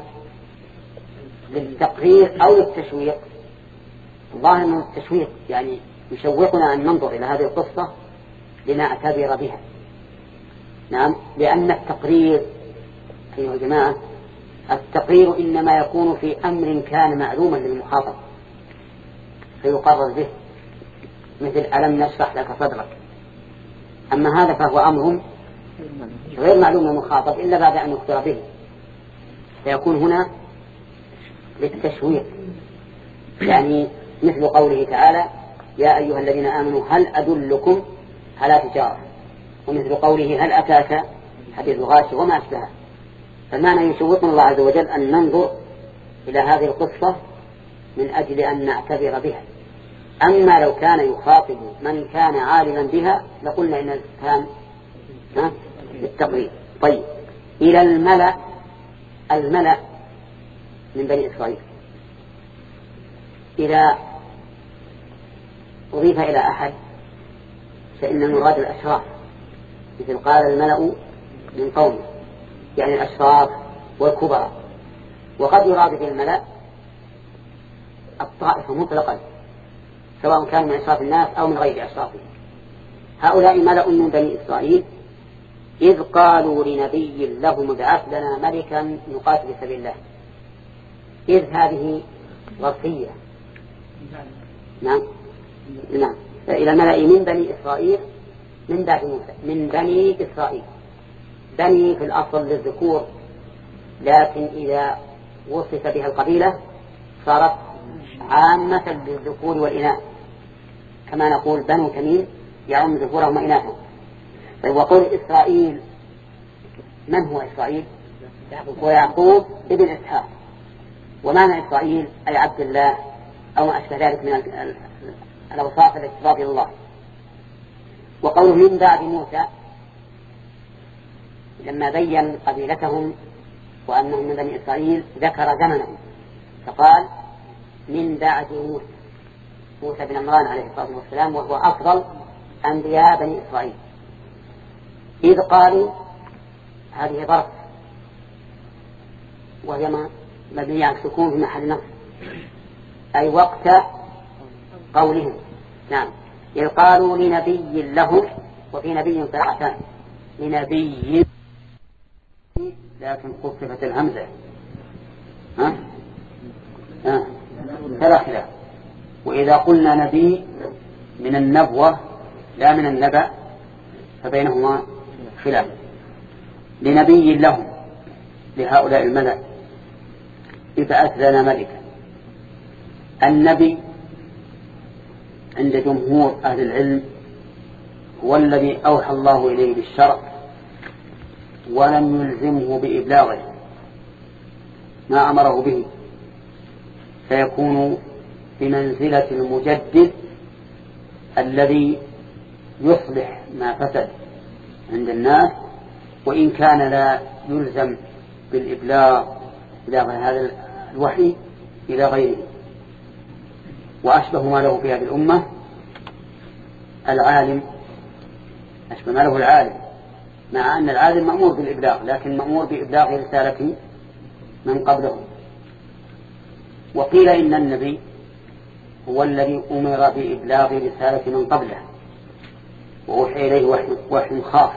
للتقرير أو للتشويق؟ الظاهر أنه التشويق، يعني يشوقنا أن ننظر إلى هذه القصة لنعتبر بها. نعم، لأن التقرير أيها الجماعة التقرير إنما يكون في أمر كان معلوما للمخاطب فيقرر به، مثل ألم نشرح لك صدرك. أما هذا فهو أمر غير معلوم للمخاطب إلا بعد أن يخبر به، فيكون هنا للتشويق، يعني مثل قوله تعالى يا أيها الذين آمنوا هل أدلكم على تجارة، ومثل قوله هل أتاك حديث غاشي وما أشبهه. فالمعنى يشوقنا الله عز وجل أن ننظر إلى هذه القصة من أجل أن نعتبر بها. أما لو كان يخاطب من كان عالما بها لقلنا إن كان بالتقرير. طيب، إلى الملأ، الملأ من بني إسرائيل إذا أضيف إلى أحد فإن المراد الأشراف، مثل قال الملأ من قومه، يعني الأشراف والكبراء. وقد يراد بالملأ الطائفة مطلقا سواء كان من أشراف الناس أو من غير أشرافهم. هؤلاء ملأ من بني إسرائيل إذ قالوا لنبي لهم ابعث لنا ملكا نقاتل في سبيل الله. إذ هذه ظرفية. نعم نعم إلى الملأ من بني إسرائيل من بعد موسى، من بني إسرائيل. بني في الأصل للذكور، لكن إذا وصف بها القبيلة صارت عامة للذكور والإناث، كما نقول بنو تميم يعم ذكورهم وإناثهم. وقول إسرائيل، من هو إسرائيل؟ هو يعقوب ابن إسحاق. ومعنى إسرائيل أي عبد الله أو ما أشبه ذلك من الأوصاف التي تضاف إلى الله. وقوله من بعد موسى لما بين قبيلتهم وأنهم من بني إسرائيل ذكر زمنهم فقال من بعد موسى موسى بن عمران عليه الصلاة والسلام وهو أفضل أنبياء بني إسرائيل. إذ قالوا هذه ظرف وهي مبنية على السكون في محل نصب أي وقت قولهم. نعم إذ قالوا لنبي له وفي نبي قراءتان لنبي لكن خففت الهمزة ها ها فلا خلاف. وإذا قلنا نبي من النبوة لا من النبأ فبينهما خلاف. لنبي لهم لهؤلاء الملأ ابعث لنا ملكا. النبي عند جمهور أهل العلم هو الذي أوحى الله إليه بالشرع ولم يلزمه بإبلاغه ما أمره به فيكون بمنزلة المجدد الذي يصلح ما فسد عند الناس وإن كان لا يلزم بالإبلاغ إبلاغ هذا الوحي إلى غيره. وأشبه ما له في هذه الأمة العالم أشبه ما له العالم مع أن العالم مأمور بالإبلاغ لكن مأمور بإبلاغ رسالة من قبله. وقيل إن النبي هو الذي أمر بإبلاغ رسالة من قبله وأوحي إليه وحي, وحي خاص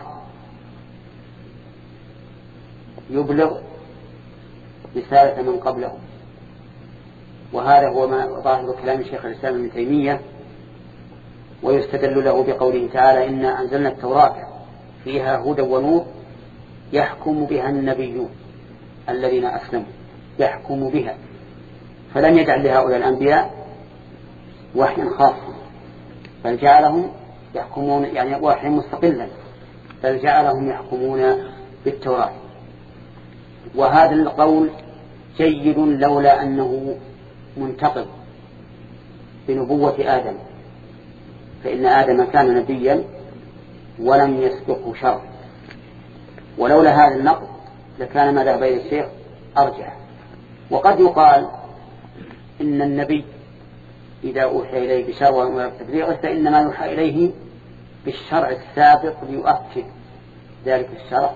يبلغ رسالة من قبله. وهذا هو ما ظاهر كلام الشيخ الإسلام ابن تيمية ويستدل له بقوله تعالى إنا أنزلنا التوراة فيها هدى ونور يحكم بها النبيون الذين أسلموا يحكم بها فلم يجعل لهؤلاء الأنبياء وحيا خاصا بل جعلهم يحكمون يعني وحيا مستقلا بل جعلهم يحكمون بالتوراة. وهذا القول جيد لولا أنه منتقض بنبوة آدم فإن آدم كان نبيا ولم يسبقه شرع ولولا هذا النقض لكان ما ذهب إليه الشيخ أرجح. وقد يقال إن النبي إذا أوحي إليه بشرع وتبليغه فإنما يوحى إليه بالشرع السابق ليؤكد ذلك الشرع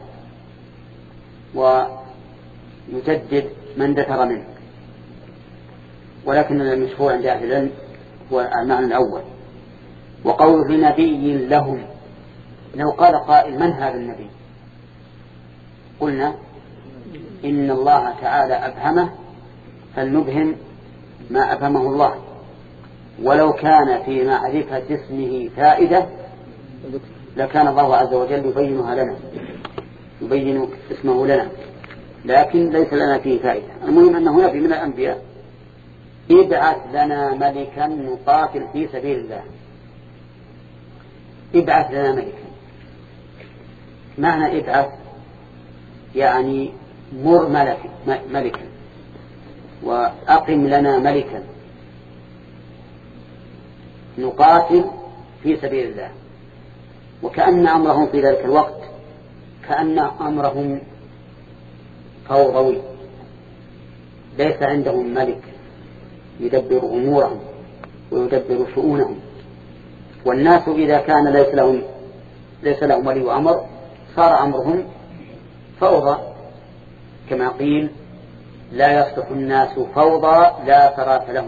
ويجدد من دثر منه. ولكن المشهور عند أهل العلم هو المعنى الأول. وقول لنبي لهم لو قال قائل من هذا النبي قلنا إن الله تعالى أبهمه فلنبهم ما أبهمه الله ولو كان في معرفة اسمه فائدة لكان الله عز وجل يبينها لنا يبين اسمه لنا لكن ليس لنا فيه فائدة. المهم أنه نبي من الأنبياء ابعث لنا ملكا نقاتل في سبيل الله. ابعث لنا ملكا معنى ابعث يعني مر ملك ملكا وأقم لنا ملكا نقاتل في سبيل الله. وكأن أمرهم في ذلك الوقت كأن أمرهم فوضوي ليس عندهم ملك يدبر أمورهم ويدبر شؤونهم. والناس إذا كان ليس لهم ليس لهم ولي أمر صار أمرهم فوضى كما قيل لا يصلح الناس فوضى لا ثراث لهم.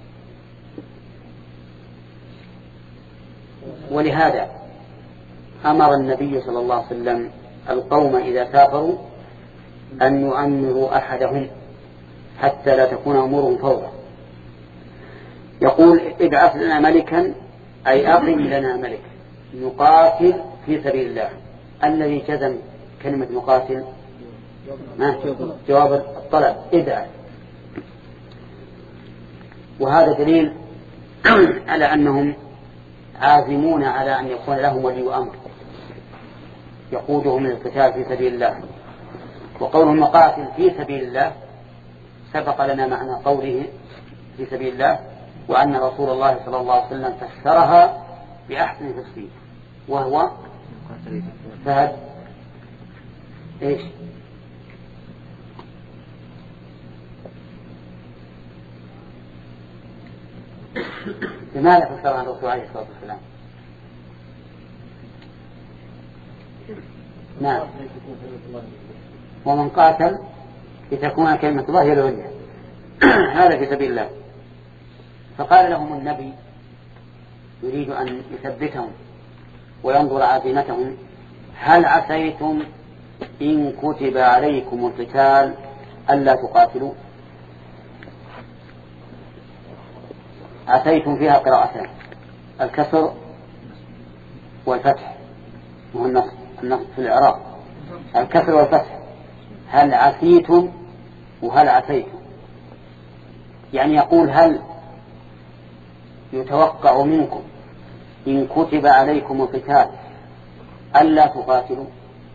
ولهذا أمر النبي صلى الله عليه وسلم القوم إذا سافروا أن يؤمروا أحدهم حتى لا تكون أمورهم فوضى. يقول ابعث لنا ملكا أي أقم لنا ملكا نقاتل في سبيل الله. الذي جزم كلمة مقاتل ما جواب الطلب ابعث. وهذا دليل على أنهم عازمون على أن يكون لهم ولي أمر يقودهم للقتال في سبيل الله. وقولهم مقاتل في سبيل الله سبق لنا معنى قوله في سبيل الله وأن رسول الله صلى الله عليه وسلم فسرها بأحسن تفسير وهو فهد إيش؟ لماذا فسر عن الرسول عليه الصلاة والسلام؟ نعم. ومن قاتل لتكون كلمة الله هي العليا هذا في سبيل الله. فقال لهم النبي يريد أن يثبتهم وينظر عزيمتهم: هل عسيتم إن كتب عليكم القتال ألا تقاتلوا؟ عسيتم فيها قراءتان: الكسر والفتح، وهو النص النص في الإعراب. الكسر والفتح: هل عسيتم وهل عسيتم، يعني يقول هل يتوقع منكم إن كتب عليكم القتال ألا تقاتلوا؟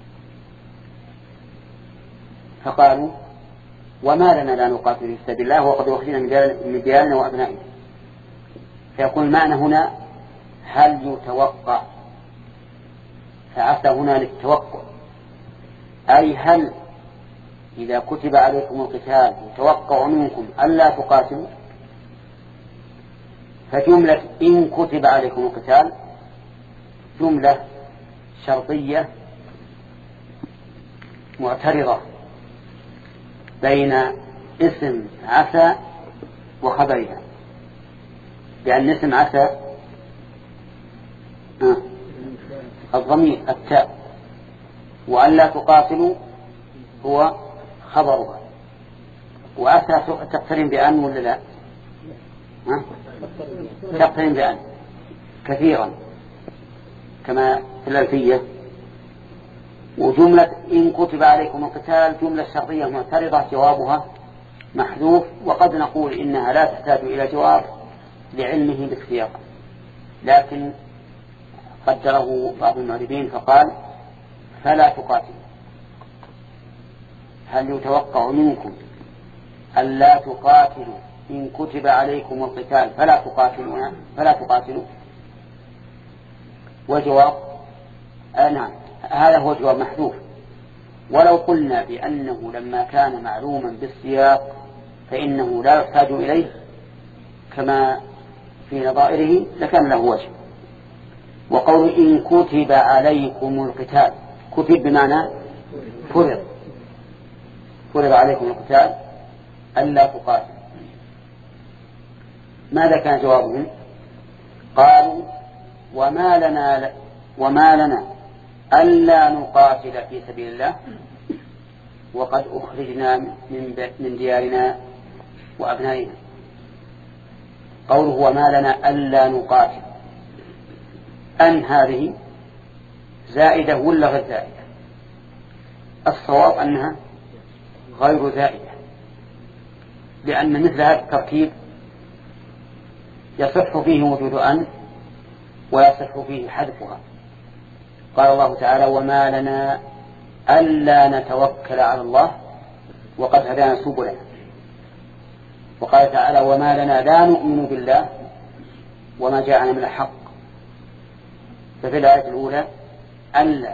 فقالوا: وما لنا لا نقاتل في سبيل الله وقد أخرجنا من ديارنا وأبنائنا. فيقول المعنى هنا هل يتوقع، فعسى هنا للتوقع، أي هل إذا كتب عليكم القتال يتوقع منكم ألا تقاتلوا؟ فجملة إن كتب عليكم القتال جملة شرطية معترضة بين اسم عسى وخبرها، لأن اسم عسى الضمير التاء، وألا تقاتلوا هو خبرها، وعسى تقترن بأن ولا لا؟ تقترن بأن كثيرا كما في الألفية. وجملة إن كتب عليكم القتال جملة شرطية معترضة جوابها محذوف، وقد نقول إنها لا تحتاج إلى جواب لعلمه بالسياق، لكن قدره بعض المعربين فقال: فلا تقاتلوا. هل يتوقع منكم ألا تقاتلوا إن كتب عليكم القتال فلا تقاتلوا فلا تقاتلوا؟ وجواب آه نعم، هذا هو جواب محذوف. ولو قلنا بأنه لما كان معلوما بالسياق فإنه لا يحتاج إليه كما في نظائره لكان له وجه. وقول إن كتب عليكم القتال، كتب بمعنى فرض، فرض عليكم القتال ألا تقاتل. ماذا كان جوابهم؟ قالوا: وما لنا وما لنا ألا نقاتل في سبيل الله وقد أخرجنا من ديارنا وأبنائنا. قوله وما لنا ألا نقاتل، أن هذه زائدة ولا غير زائدة؟ الصواب أنها غير زائدة، لأن مثل هذا التركيب يصح فيه وجود أن ويصح فيه حذفها. قال الله تعالى: وما لنا ألا نتوكل على الله وقد هدانا سبلنا. وقال تعالى: وما لنا لا نؤمن بالله وما جاءنا من الحق. ففي الآية الأولى ألا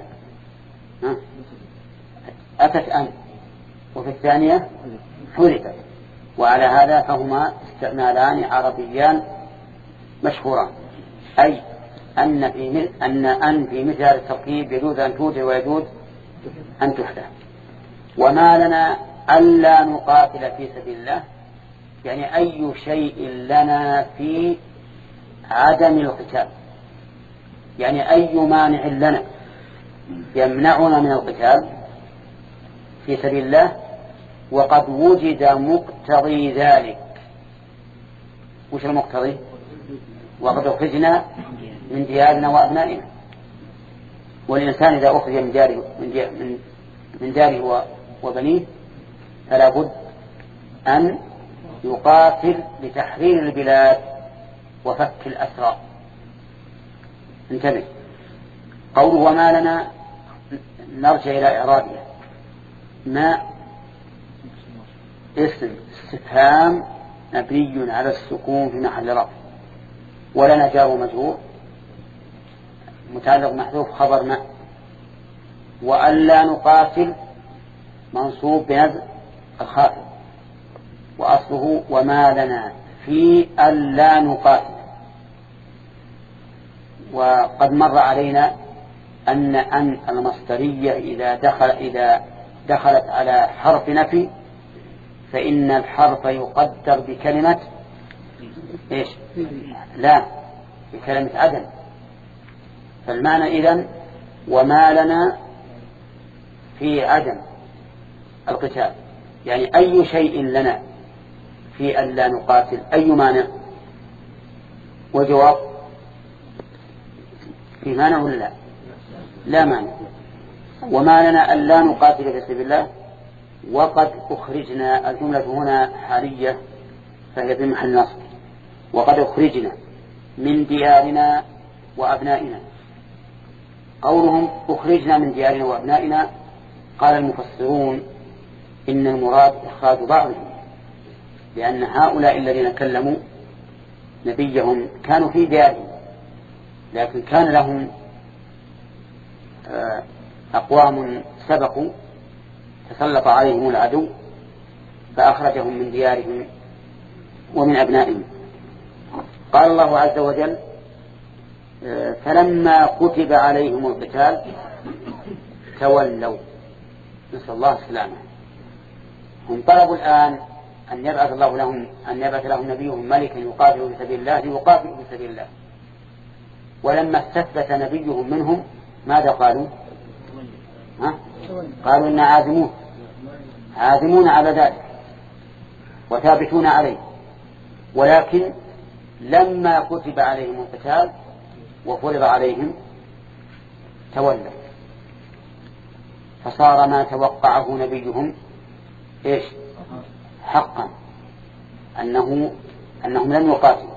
أتت أن، وفي الثانية حذفت، وعلى هذا فهما استعمالان عربيان مشهوران، أي أن في أن أن في مثل هذا التركيب يجوز أن توجد ويجوز أن تحدث. وما لنا ألا نقاتل في سبيل الله، يعني أي شيء لنا في عدم القتال، يعني أي مانع لنا يمنعنا من القتال في سبيل الله وقد وجد مقتضي ذلك. وش المقتضي؟ وقد أخرجنا من ديارنا وأبنائنا. والإنسان إذا أخرج من داره من من داره وبنيه فلا بد أن يقاتل لتحرير البلاد وفك الأسرى. انتبه. قوله وما لنا، نرجع إلى إعرابها. ما اسم استفهام مبني على السكون في محل رفع، ولنا جار ومجرور متعلق محذوف خبر ما. وألا نقاتل منصوب بنزع الخافض، وأصله وما لنا في ألا نقاتل. وقد مر علينا أن أن المصدرية إذا دخل إذا دخلت على حرف نفي فإن الحرف يقدر بكلمة إيش؟ لا، بكلمة عدم. فالمعنى إذن وما لنا في عدم القتال، يعني أي شيء لنا في أن لا نقاتل، أي مانع؟ وجواب في مانع ولا لا؟ لا مانع. وما لنا أن لا نقاتل في سبيل الله وقد أخرجنا، الجملة هنا حالية فهي في محل نصب، وقد أخرجنا من ديارنا وأبنائنا. قولهم أخرجنا من ديارنا وأبنائنا قال المفسرون إن المراد إخراج بعضهم، لأن هؤلاء الذين كلموا نبيهم كانوا في ديارهم، لكن كان لهم أقوام سبقوا تسلط عليهم العدو فأخرجهم من ديارهم ومن أبنائهم. قال الله عز وجل فلما كتب عليهم القتال تولوا، نسأل الله السلامة. هم طلبوا الآن أن يبعث الله لهم أن يبعث لهم نبيهم ملكا يقاتل في سبيل الله ليقاتلوا في سبيل الله، ولما استثبت نبيهم منهم ماذا قالوا؟ ها؟ قالوا إن عازمون عازمون على ذلك وثابتون عليه، ولكن لما كتب عليهم القتال وفرض عليهم تولوا، فصار ما توقعه نبيهم إيش؟ حقا، أنه أنهم لن يقاتلوا.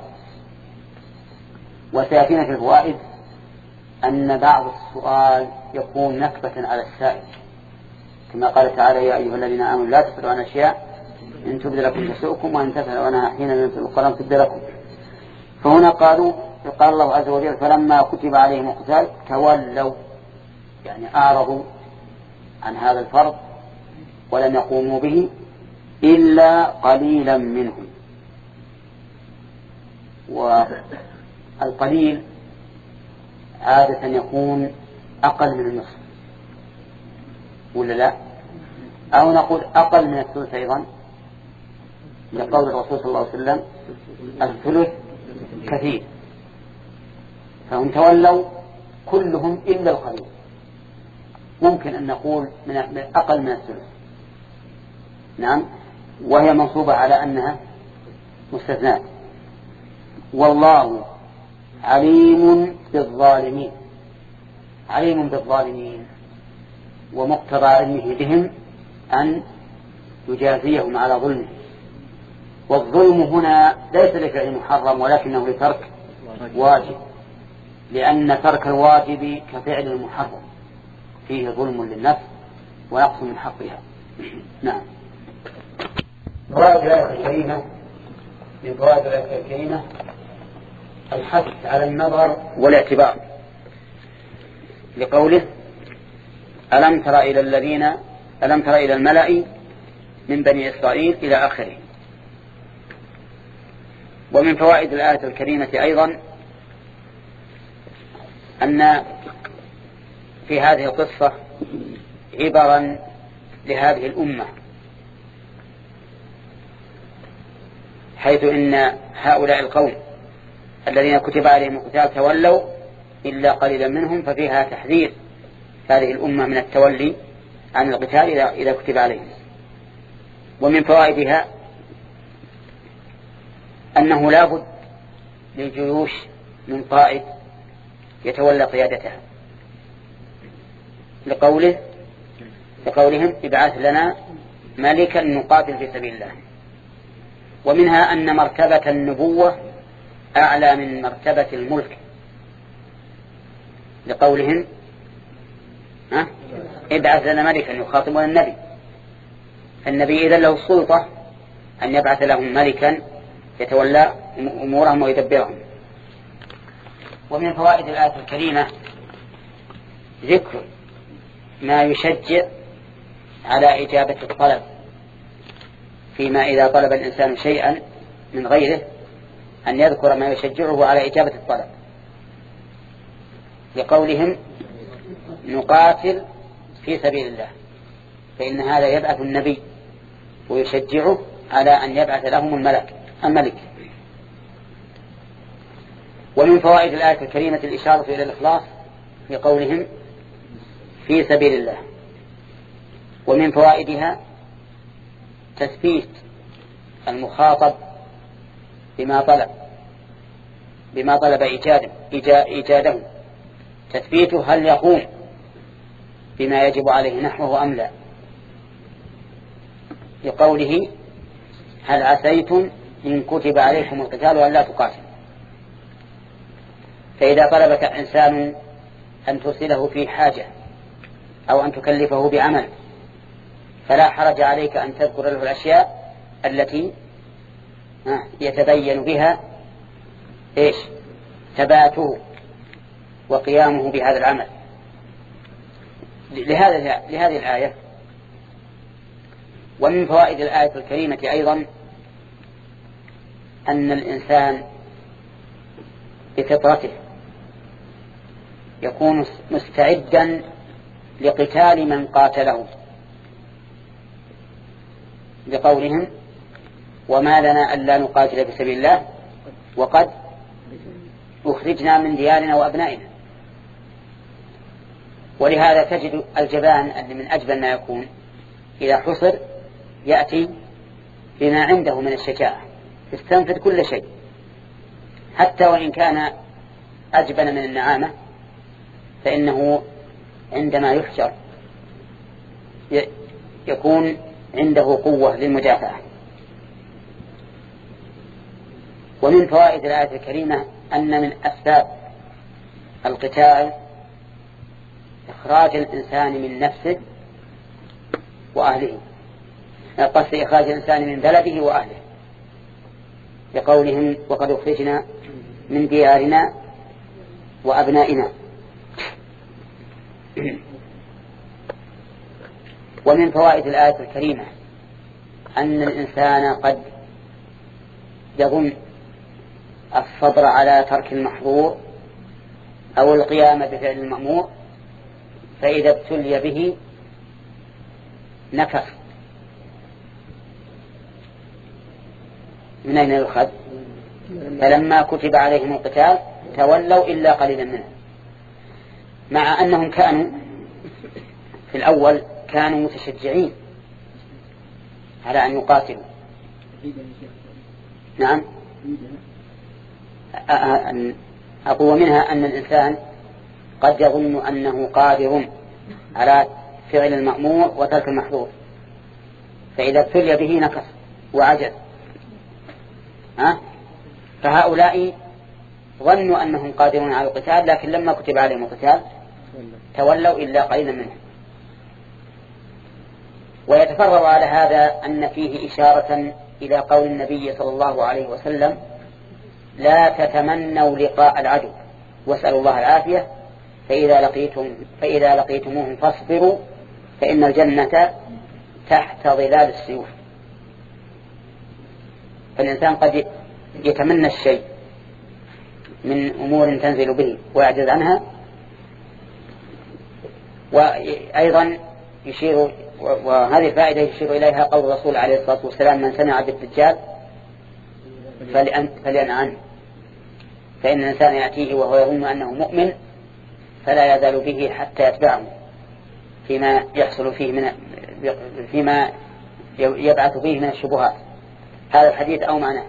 وسيأتينا في الفوائد أن بعض السؤال يكون نكبة على السائل، كما قال تعالى يا أيها الذين آمنوا لا تسألوا عن أشياء إن تبد لكم تسؤكم وإن تسألوا عنها حين ينزل القرآن تبد لكم. فهنا قالوا قال الله عز وجل فلما كتب عليهم القتال تولوا، يعني أعرضوا عن هذا الفرض ولم يقوموا به إلا قليلا منهم. والقليل عادة يكون أقل من النصف ولا لا؟ أو نقول أقل من الثلث أيضا، لقول الرسول صلى الله عليه وسلم الثلث كثير. فهم تولوا كلهم إلا القليل، ممكن أن نقول من أقل من الثلث. نعم، وهي منصوبة على أنها مستثناة. والله عليم بالظالمين، عليم بالظالمين، ومقتضى علمه بهم أن يجازيهم على ظلمهم. والظلم هنا ليس لفعل محرم ولكنه لترك واجب، لأن ترك الواجب كفعل المحرم فيه ظلم للنفس ونقص من حقها. نعم. فوائد الآية الكريمة، من فوائد الآية الكريمة الحث على النظر والاعتبار، لقوله ألم تر إلى الذين ألم تر إلى الملأ من بني إسرائيل إلى آخره. ومن فوائد الآية الكريمة أيضا أن في هذه القصة عبرا لهذه الأمة، حيث إن هؤلاء القوم الذين كتب عليهم القتال تولوا إلا قليلا منهم، ففيها تحذير هذه الأمة من التولي عن القتال إذا كتب عليهم. ومن فوائدها أنه لا بد للجيوش من قائد يتولى قيادتها، لقوله لقولهم ابعث لنا ملكا نقاتل في سبيل الله. ومنها أن مرتبة النبوة أعلى من مرتبة الملك، لقولهم ها ابعث لنا ملكا يخاطبون النبي، فالنبي إذن له السلطة أن يبعث لهم ملكا يتولى أمورهم ويدبرهم. ومن فوائد الآية الكريمة ذكر ما يشجع على إجابة الطلب، فيما إذا طلب الإنسان شيئا من غيره أن يذكر ما يشجعه على إجابة الطلب، لقولهم نقاتل في سبيل الله، فإن هذا يبعث النبي ويشجعه على أن يبعث لهم الملك الملك. ومن فوائد الآية الكريمة الإشارة إلى الإخلاص في قولهم في سبيل الله. ومن فوائدها تثبيت المخاطب بما طلب بما طلب إيجاده, إيجاده تثبيته هل يقوم بما يجب عليه نحوه أم لا، لقوله هل عسيتم إن كتب عليكم القتال وأن لا تقاتل. فإذا طلبك إنسان أن ترسله في حاجة أو أن تكلفه بعمل فلا حرج عليك أن تذكر له الأشياء التي يتبين بها إيش ثباته وقيامه بهذا العمل. لهذا لهذه الآية. ومن فوائد الآية الكريمة أيضا أن الإنسان بفطرته يكون مستعدا لقتال من قاتله، لقولهم وما لنا ألا نقاتل في سبيل الله وقد أخرجنا من ديارنا وأبنائنا. ولهذا تجد الجبان اللي من أجبن ما يكون إذا حصر يأتي بما عنده من الشجاعة، يستنفذ كل شيء حتى وإن كان أجبن من النعامة، فإنه عندما يحشر يكون عنده قوة للمدافعة. ومن فوائد الآية الكريمة أن من أسباب القتال إخراج الإنسان من نفسه وأهله، قصد إخراج الإنسان من بلده وأهله، لقولهم وقد أخرجنا من ديارنا وأبنائنا. ومن فوائد الآية الكريمة أن الإنسان قد يظن الصبر على ترك المحظور أو القيام بفعل المأمور، فإذا ابتلي به نكص. من أين يؤخذ؟ فلما كتب عليهم القتال تولوا إلا قليلا منهم، مع أنهم كانوا في الأول كانوا متشجعين على أن يقاتلوا. نعم، أقوى منها أن الإنسان قد يظن أنه قادر على فعل المأمور وترك المحظور، فإذا ابتلي به نكص وعجز. ها؟ فهؤلاء ظنوا أنهم قادرون على القتال، لكن لما كتب عليهم القتال تولوا إلا قليلا منهم. ويتفرع على هذا أن فيه إشارة إلى قول النبي صلى الله عليه وسلم لا تتمنوا لقاء العدو واسألوا الله العافية، فإذا لقيتم فإذا لقيتموهم فاصبروا فإن الجنة تحت ظلال السيوف. فالإنسان قد يتمنى الشيء من أمور تنزل به ويعجز عنها. وأيضا يشير، وهذه الفائدة يشير إليها قول الرسول عليه الصلاة والسلام من سمع بالدجال فلينأ عنه، فإن الإنسان يأتيه وهو يظن أنه مؤمن فلا يزال به حتى يتبعه فيما يحصل فيه من فيما يبعث فيه من الشبهات. هذا الحديث أو معناه.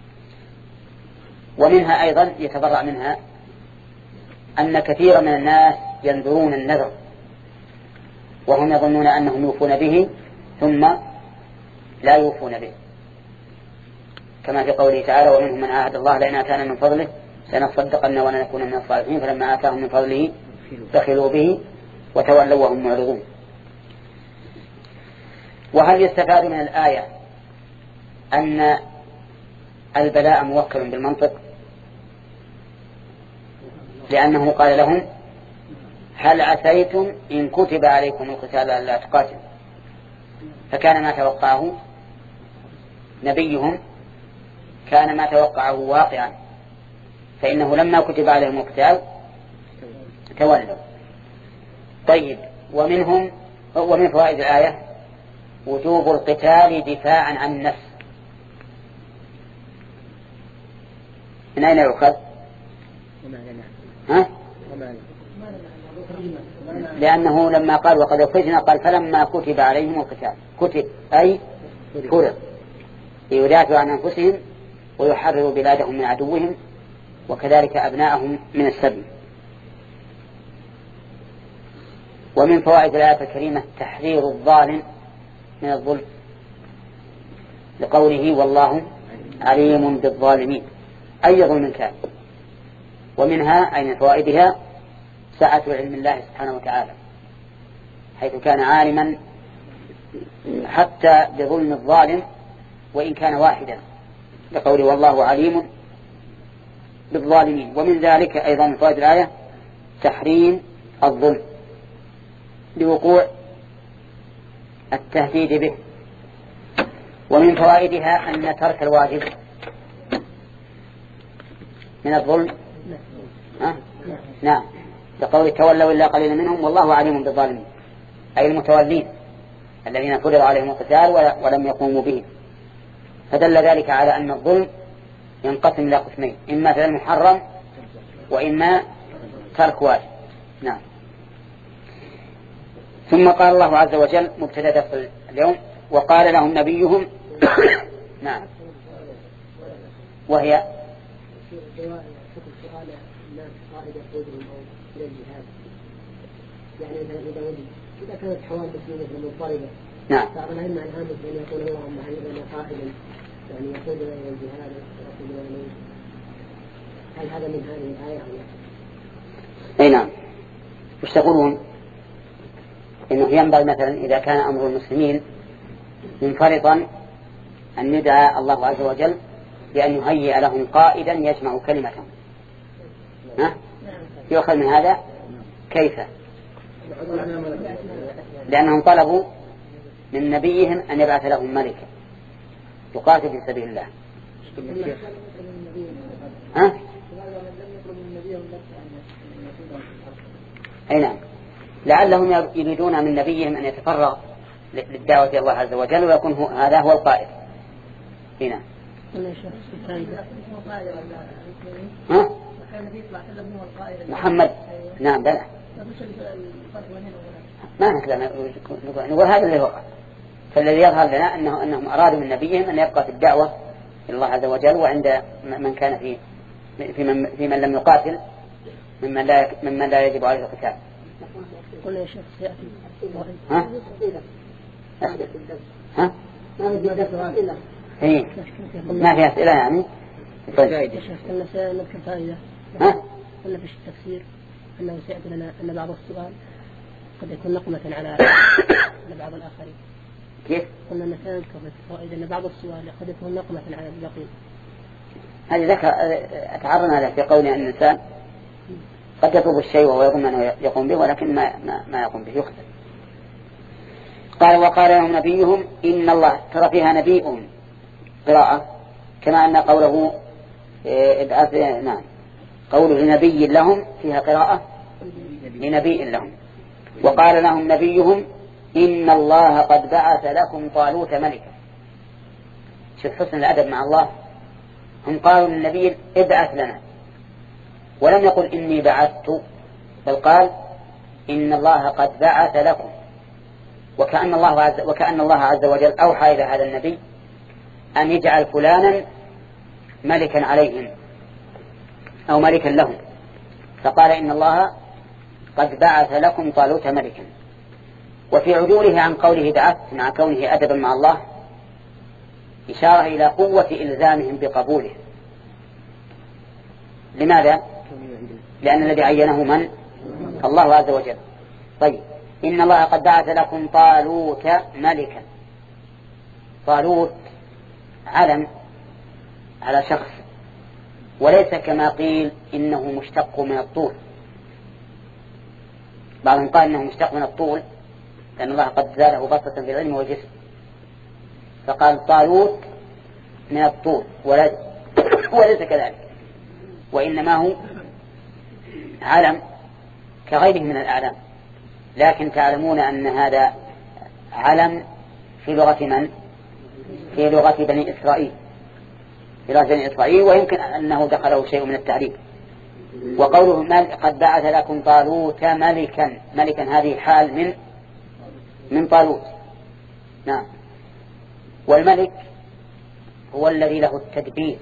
ومنها أيضا يتبرع منها أن كثير من الناس ينذرون النذر وهم يظنون أنهم يوفون به ثم لا يوفون به، كما في قوله تعالى ومنهم من عاهد الله لئن آتانا من فضله لنصدقن ولنكون من الصالحين فلما آتاهم من فضله بخلوا به وتولوا وهم معرضون. وهل يستفاد من الآية أن البلاء موكل بالمنطق؟ لأنه قال لهم هل عسيتم إن كتب عليكم القتال ألا تقاتلوا، فكان ما توقعه نبيهم كان ما توقعه واقعا، فإنه لما كتب عليهم القتال تولوا. طيب، ومنهم ومن فوائد الآية وجوب القتال دفاعا عن النفس. من أين يؤخذ؟ ها؟ لأنه لما قال وقد أخرجنا قال فلما كتب عليهم القتال، كتب أي فرض ليدافعوا عن أنفسهم ويحرروا بلادهم من عدوهم وكذلك أبناءهم من السبي. ومن فوائد الآية الكريمة تحذير الظالم من الظلم لقوله والله عليم بالظالمين أي ظلم كان. ومنها أي من فوائدها سعة علم الله سبحانه وتعالى، حيث كان عالما حتى بظلم الظالم وإن كان واحدا، لقوله والله عليم بالظالمين. ومن ذلك أيضا من فوائد الآية تحريم الظلم لوقوع التهديد به. ومن فوائدها أن ترك الواجب من الظلم. أه؟ نعم، لقول تولوا إلا قليلا منهم والله عليم بالظالمين، أي المتولين الذين فرض عليهم القتال ولم يقوموا به. فدل ذلك على أن الظلم ينقسم إلى قسمين، إما فعل محرم وإما ترك واجب. نعم. ثم قال الله عز وجل مبتدأ درس اليوم وقال لهم نبيهم نعم، وهي يعني إذا وجد إذا كانت حوادث مثل مضطربة نعم فأنا علم عن هذا أن يقول اللهم علمنا قائلا يعني يقودنا إلى الجهاد ويقودنا إليه، هل هذا من هذه الآية؟ أي نعم. وش تقولون؟ إنه ينبغي مثلا إذا كان أمر المسلمين منفرطا أن يدعى الله عز وجل بأن يهيئ لهم قائدا يجمع كلمتهم. ها؟ يؤخذ من هذا كيف؟ لأنهم طلبوا من نبيهم أن يبعث لهم ملكا يقاتل في سبيل الله. ها؟ أي نعم، لعلهم يريدون من نبيهم أن يتفرغ للدعوة إلى الله عز وجل ويكون هو هذا هو القائد. هنا ها؟ محمد نعم بلى ما نكلم نقول هذا اللي هو. فالذي يظهر لنا أنه أنهم أرادوا من نبيهم أن يبقى في الدعوة إلى الله عز وجل، وعند من كان في في من, في من لم يقاتل ممن لا ممن لا يجب عليه القتال. قل يا شيخ سيأتي ها؟ ها؟ هي ما في أسئلة يعني. طيب يا شيخ قلنا سنذكر فائدة. ها؟ قلنا في التفسير أنه سيأتي لنا أن بعض السؤال قد يكون نقمة على على بعض الآخرين. كيف؟ قلنا أن سنذكر في الفوائد أن بعض السؤال قد يكون نقمة على الباقين. هذه ذكر أتعرض هذا في قول أن الإنسان قد يطلب الشيء وهو يظن أنه يقوم به ولكن ما ما, ما يقوم به يخطئ. قال وقال لهم نبيهم إن الله، ترى فيها نبيهم قراءة كما أن قوله ابعث نعم قوله لنبي لهم فيها قراءة لنبي لهم. وقال لهم نبيهم إن الله قد بعث لكم طالوت ملكا. شوف حسن الأدب مع الله، هم قالوا للنبي ابعث لنا ولم يقل إني بعثت، بل قال إن الله قد بعث لكم، وكأن الله عز وكأن الله عز وجل أوحى إلى هذا النبي أن يجعل فلانا ملكا عليهم أو ملكا لهم، فقال إن الله قد بعث لكم طالوت ملكا. وفي عدوله عن قوله بعثت مع كونه أدبا مع الله إشارة إلى قوة إلزامهم بقبوله. لماذا؟ لأن الذي عينه من؟ الله عز وجل. طيب إن الله قد بعث لكم طالوت ملكا. طالوت علم على شخص، وليس كما قيل إنه مشتق من الطول. بعضهم قال إنه مشتق من الطول لأن الله قد زاده بسطة في العلم والجسم، فقال طالوت من الطول وليس كذلك، وإنما هو علم كغيره من الأعلام، لكن تعلمون أن هذا علم في لغة من؟ في لغة بني إسرائيل، في لغة بني إسرائيل، ويمكن أنه دخله شيء من التعريب. وقوله قد بعث لكم طالوت ملكا، ملكا هذه حال من من طالوت. نعم. والملك هو الذي له التدبير،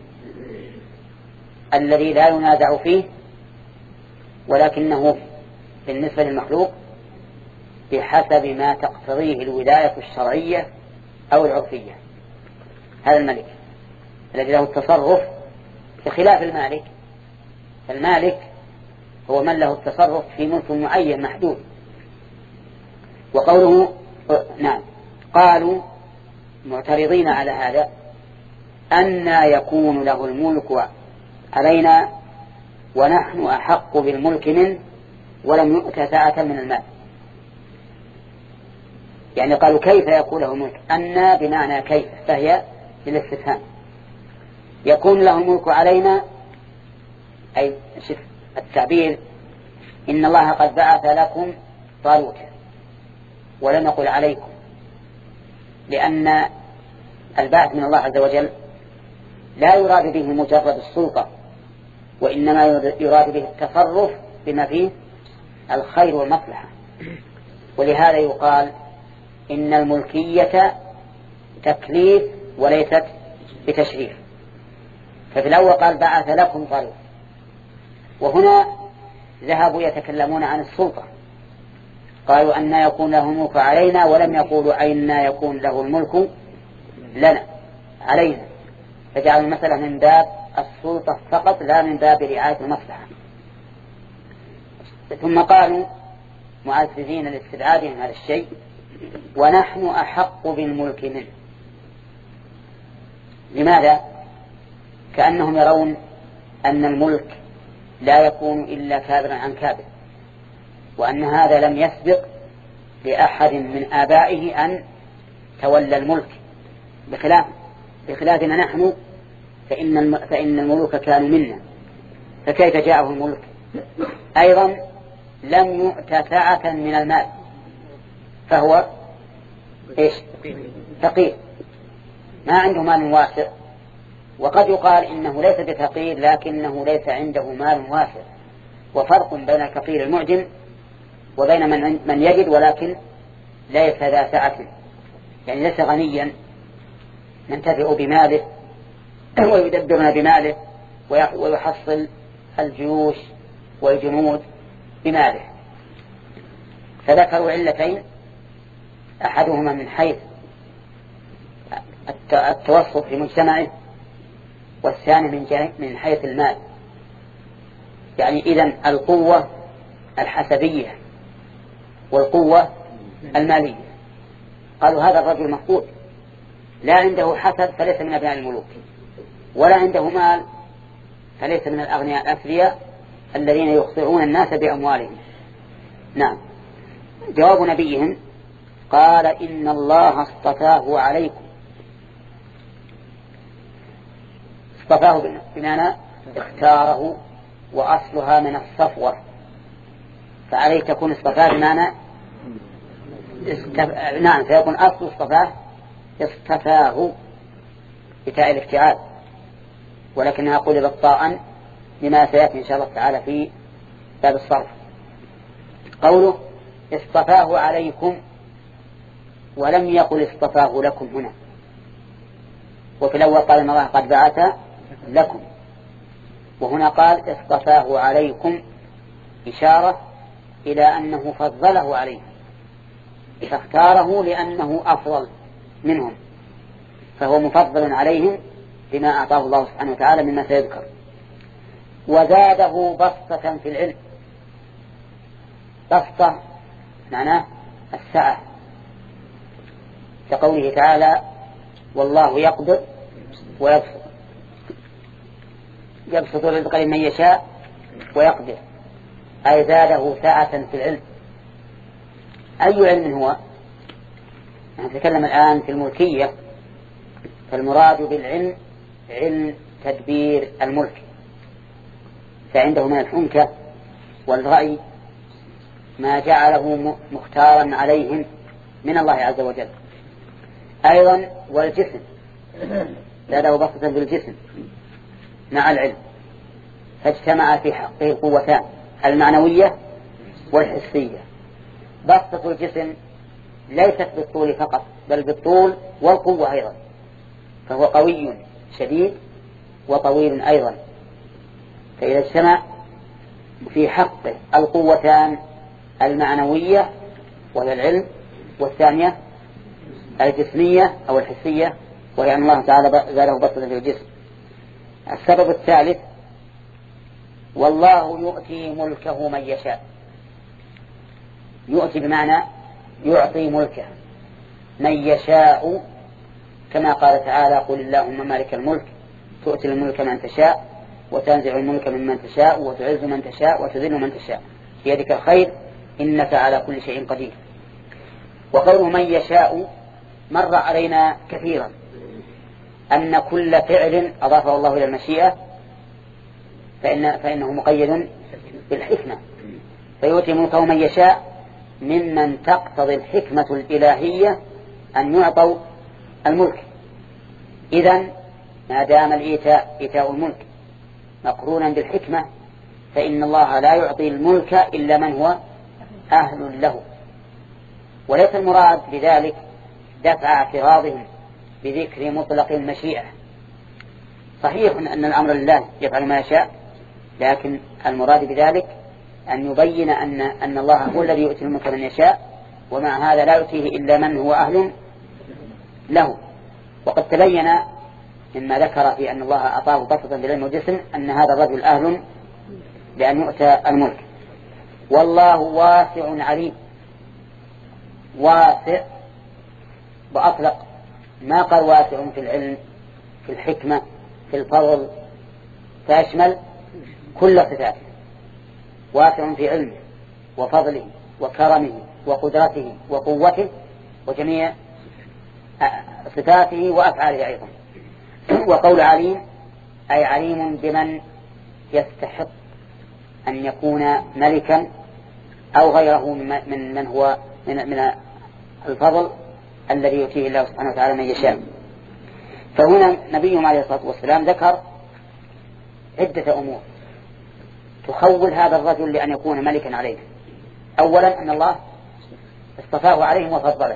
الذي لا ينازع فيه، ولكنه بالنسبة للمخلوق بحسب ما تقتضيه الولاية الشرعية أو العرفية. هذا الملك الذي له التصرف بخلاف المالك. فالمالك هو من له التصرف في ملك معين محدود. وقوله نعم قالوا معترضين على هذا أن يكون له الملك علينا ونحن أحق بالملك منه ولم يؤت ساعة من المال. يعني قالوا كيف يكون له الملك؟ أن بمعنى كيف، فهي للاستفهام. يكون له الملك علينا أي شف التعبير إن الله قد بعث لكم طالوت، ولم يقل عليكم، لأن البعث من الله عز وجل لا يراد به مجرد السلطة، وإنما يراد به التصرف بما فيه الخير والمصلحة. ولهذا يقال إن الملكية تكليف وليست بتشريف. ففي الأول قال بعث لكم طالوت، وهنا ذهبوا يتكلمون عن السلطة، قالوا أن يكون له الملك علينا، ولم يقولوا أين يكون له الملك لنا علينا، فجعلوا المسألة من باب السلطة فقط لا من باب رعاية المصلحة. ثم قالوا معززين لاستبعادهم هذا الشيء ونحن أحق بالملك منه. لماذا؟ كأنهم يرون أن الملك لا يكون إلا كابرا عن كابر، وأن هذا لم يسبق لأحد من آبائه أن تولى الملك، بخلاف بخلافنا نحن فإن فإن الملوك كانوا منا، فكيف جاءه الملك؟ أيضا لم يؤت سعة من المال، فهو إيش؟ فقير، ما عنده مال واسع. وقد يقال إنه ليس بفقير لكنه ليس عنده مال واسع، وفرق بين الفقير المعجم وبين من, من يجد ولكن ليس ذا سعة، يعني ليس غنيا ينتفع بماله ويدبرنا بماله ويحصل الجيوش والجنود بماله. فذكروا علتين، أحدهما من حيث التوسط في مجتمعه، والثاني من من حيث المال. يعني إذن القوة الحسبية والقوة المالية. قالوا هذا الرجل مفقود، لا عنده حسب فليس من أبناء الملوك، ولا عنده مال فليس من الأغنياء الأثرياء الذين يخطئون الناس بأموالهم. نعم. جواب نبيهم قال إن الله اصطفاه عليكم. اصطفاه بمعنى اختاره، وأصلها من الصفوة، فعليه تكون اصطفاه بمعنى استف... نعم فيكون أصل اصطفاه اصطفاه بتاء الافتعال، ولكنها قلبت طاء لما سيأتي إن شاء الله تعالى في باب الصرف. قوله اصطفاه عليكم ولم يقل اصطفاه لكم هنا، وفي الأول قال إن الله قد بعث لكم، وهنا قال اصطفاه عليكم، إشارة إلى أنه فضله عليهم، فاختاره لأنه أفضل منهم، فهو مفضل عليهم بما أعطاه الله سبحانه وتعالى مما سيذكر. وزاده بسطة في العلم. بسطة معناه السعة، كقوله تعالى والله يقبض ويبسط، يبسط الرزق لمن يشاء ويقدر، أي زاده سعة في العلم. أي علم هو؟ نتكلم الآن في الملكية، فالمراد بالعلم علم تدبير الملك، فعنده من الحنكة والرأي ما جعله مختارا عليهم من الله عز وجل. أيضا والجسم زاده بسطة بالجسم مع العلم، فاجتمع في حقه القوتان المعنوية والحسية. بسطة الجسم ليست بالطول فقط بل بالطول والقوة أيضا، فهو قوي شديد وطويل أيضا، فإذا اجتمع في حقه القوتان المعنوية وهي العلم، والثانية الجسمية أو الحسية وهي أن الله تعالى زاده بسطة في الجسم. السبب الثالث والله يؤتي ملكه من يشاء. يؤتي بمعنى يعطي ملكه من يشاء، كما قال تعالى قل اللهم مالك الملك تؤتي الملك من تشاء وتنزع الملك ممن تشاء وتعز من تشاء وتذل من تشاء بيدك الخير إنك على كل شيء قدير. وقوله من يشاء مر علينا كثيرا أن كل فعل أضافه الله إلى المشيئة فإن فإنه مقيد بالحكمة، فيؤتي ملكه من يشاء ممن تقتضي الحكمة الإلهية أن يعطوا الملك. إذن ما دام الإيتاء إيتاء الملك مقرونا بالحكمة فإن الله لا يعطي الملك إلا من هو أهل له. وليس المراد بذلك دفع اعتراضهم بذكر مطلق المشيئة. صحيح أن الأمر لله يفعل ما يشاء، لكن المراد بذلك أن يبين أن, أن الله هو الذي يؤتي الملك من يشاء، ومع هذا لا يؤتيه إلا من هو أهل له. وقد تبين مما ذكر في أن الله أعطاه بسطة بالعلم والجسم أن هذا الرجل أهل لأن يؤتى الملك. والله واسع عليم. واسع وأطلق، ما قال واسع في العلم في الحكمة في الفضل، فيشمل كل صفاته. واسع في علمه وفضله وكرمه وقدرته وقوته وجميع صفاته وأفعاله أيضا. وقول عليم أي عليم بمن يستحق أن يكون ملكا أو غيره من من هو من من الفضل الذي يؤتيه الله سبحانه وتعالى من يشاء. فهنا نبيهم عليه الصلاة والسلام ذكر عدة أمور تخول هذا الرجل لأن يكون ملكا عليه. أولا أن الله اصطفاه عليهم وفضله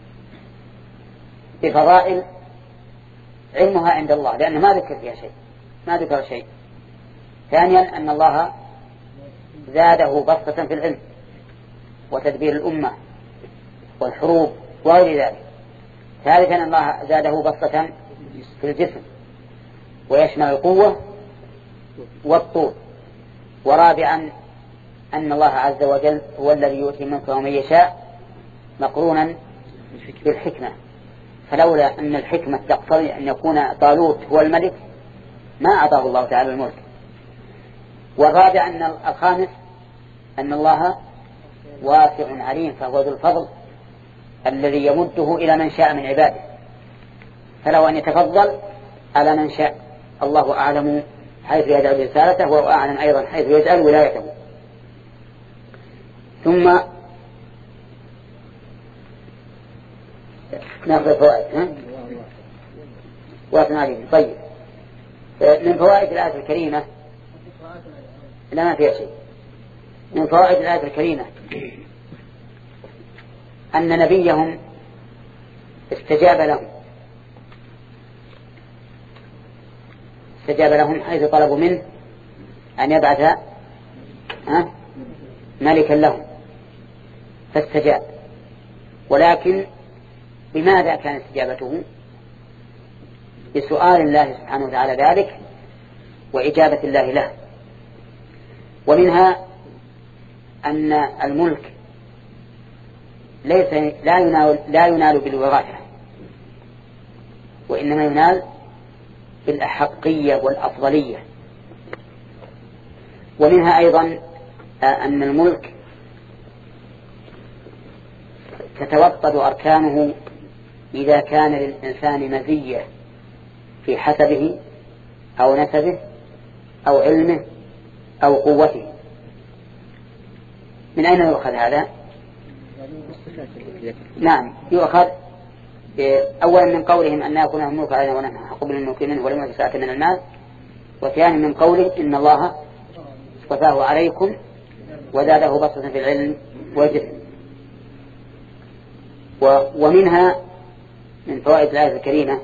بفضائل علمها عند الله لأنه ما ذكر فيها شيء ما ذكر شيء. ثانيا أن الله زاده بسطة في العلم وتدبير الأمة والحروب وغير ذلك. ثالثا أن الله زاده بسطة في الجسم ويشمل القوة والطول. ورابعا أن الله عز وجل هو الذي يؤتي ملكه من يشاء مقرونا بالحكمة، فلولا أن الحكمة تقتضي أن يكون طالوت هو الملك ما أعطاه الله تعالى الملك. والرابع أن الخامس أن الله واسع عليم، فهو ذو الفضل الذي يمده إلى من شاء من عباده، فلو أن يتفضل على من شاء. الله أعلم حيث يجعل رسالته وهو أعلم أيضا حيث يجعل ولايته. ثم نأخذ فوائد واسع عليم. طيب، من فوائد الآية الكريمة لا ما فيها شيء. من فوائد الآية الكريمة أن نبيهم استجاب لهم استجاب لهم حيث طلبوا منه أن يبعث ملكا لهم فاستجاب. ولكن بماذا كانت استجابته؟ بسؤال الله سبحانه وتعالى ذلك وإجابة الله له. ومنها أن الملك ليس لا ينال, لا ينال بالوراثة، وإنما ينال بالأحقية والأفضلية. ومنها أيضا أن الملك تتوطد أركانه إذا كان للإنسان مزية في حسبه أو نسبه أو علمه أو قوته. من أين يؤخذ هذا؟ نعم، يؤخذ أولا من قولهم أن يكون الملك علينا ونحن أحق بالملك منه ولم يؤت سعة من المال، وثاني من قوله إن الله اصطفاه عليكم وزاده بسطة في العلم والجسم. ومنها من فوائد الآية الكريمة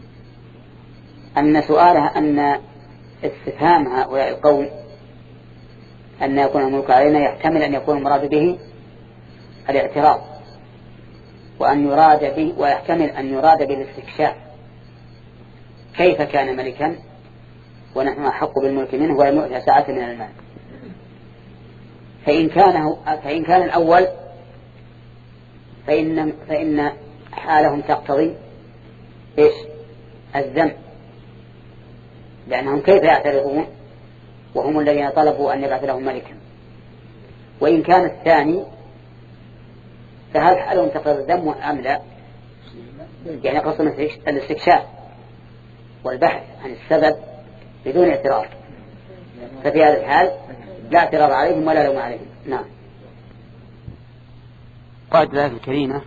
أن سؤالها أن استفهام هؤلاء القوم أن يكون الملك علينا يحتمل أن يكون المراد به الاعتراض، وأن يراد به ويحتمل أن يراد به الاستكشاف، كيف كان ملكا ونحن أحق بالملك منه ولم يؤت سعة من المال. فإن كان فإن كان الأول فإن فإن حالهم تقتضي إيش؟ الذم، لأنهم كيف يعترضون وهم الذين طلبوا أن يبعث لهم ملكا. وإن كان الثاني فهل حالهم تقتضي الذم أم لا؟ يعني قصدهم الاستكشاف والبحث عن السبب بدون اعتراض، ففي هذا الحال لا اعتراض عليهم ولا لوم عليهم. نعم. قالت الآية الكريمة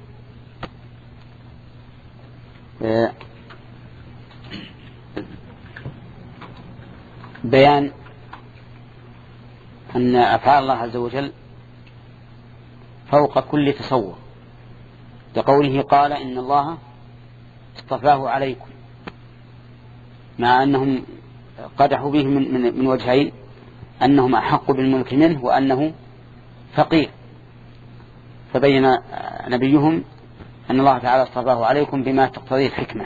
بيان أن أفعال الله عز وجل فوق كل تصور، لقوله قال إن الله اصطفاه عليكم، مع أنهم قدحوا به من, من, من وجهين، أنهم أحق بالملك منه وأنه فقير، فبين نبيهم أن الله تعالى اصطفاه عليكم بما تقتضيه الحكمة.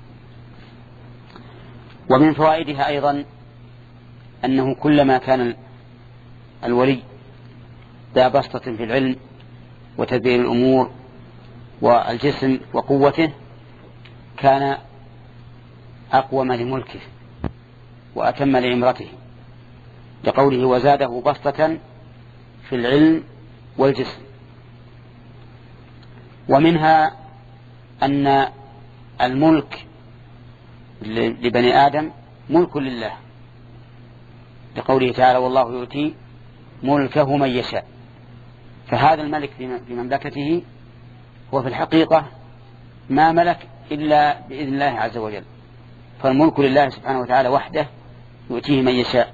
ومن فوائدها أيضا أنه كلما كان الولي ذا بسطة في العلم وتدبير الأمور والجسم وقوته كان أقوم لملكه وأتم لعمرته، لقوله وزاده بسطة في العلم والجسم. ومنها أن الملك لبني آدم ملك لله، لقوله تعالى والله يؤتي ملكه من يشاء، فهذا الملك في مملكته هو في الحقيقة ما ملك إلا بإذن الله عز وجل، فالملك لله سبحانه وتعالى وحده يؤتيه من يشاء.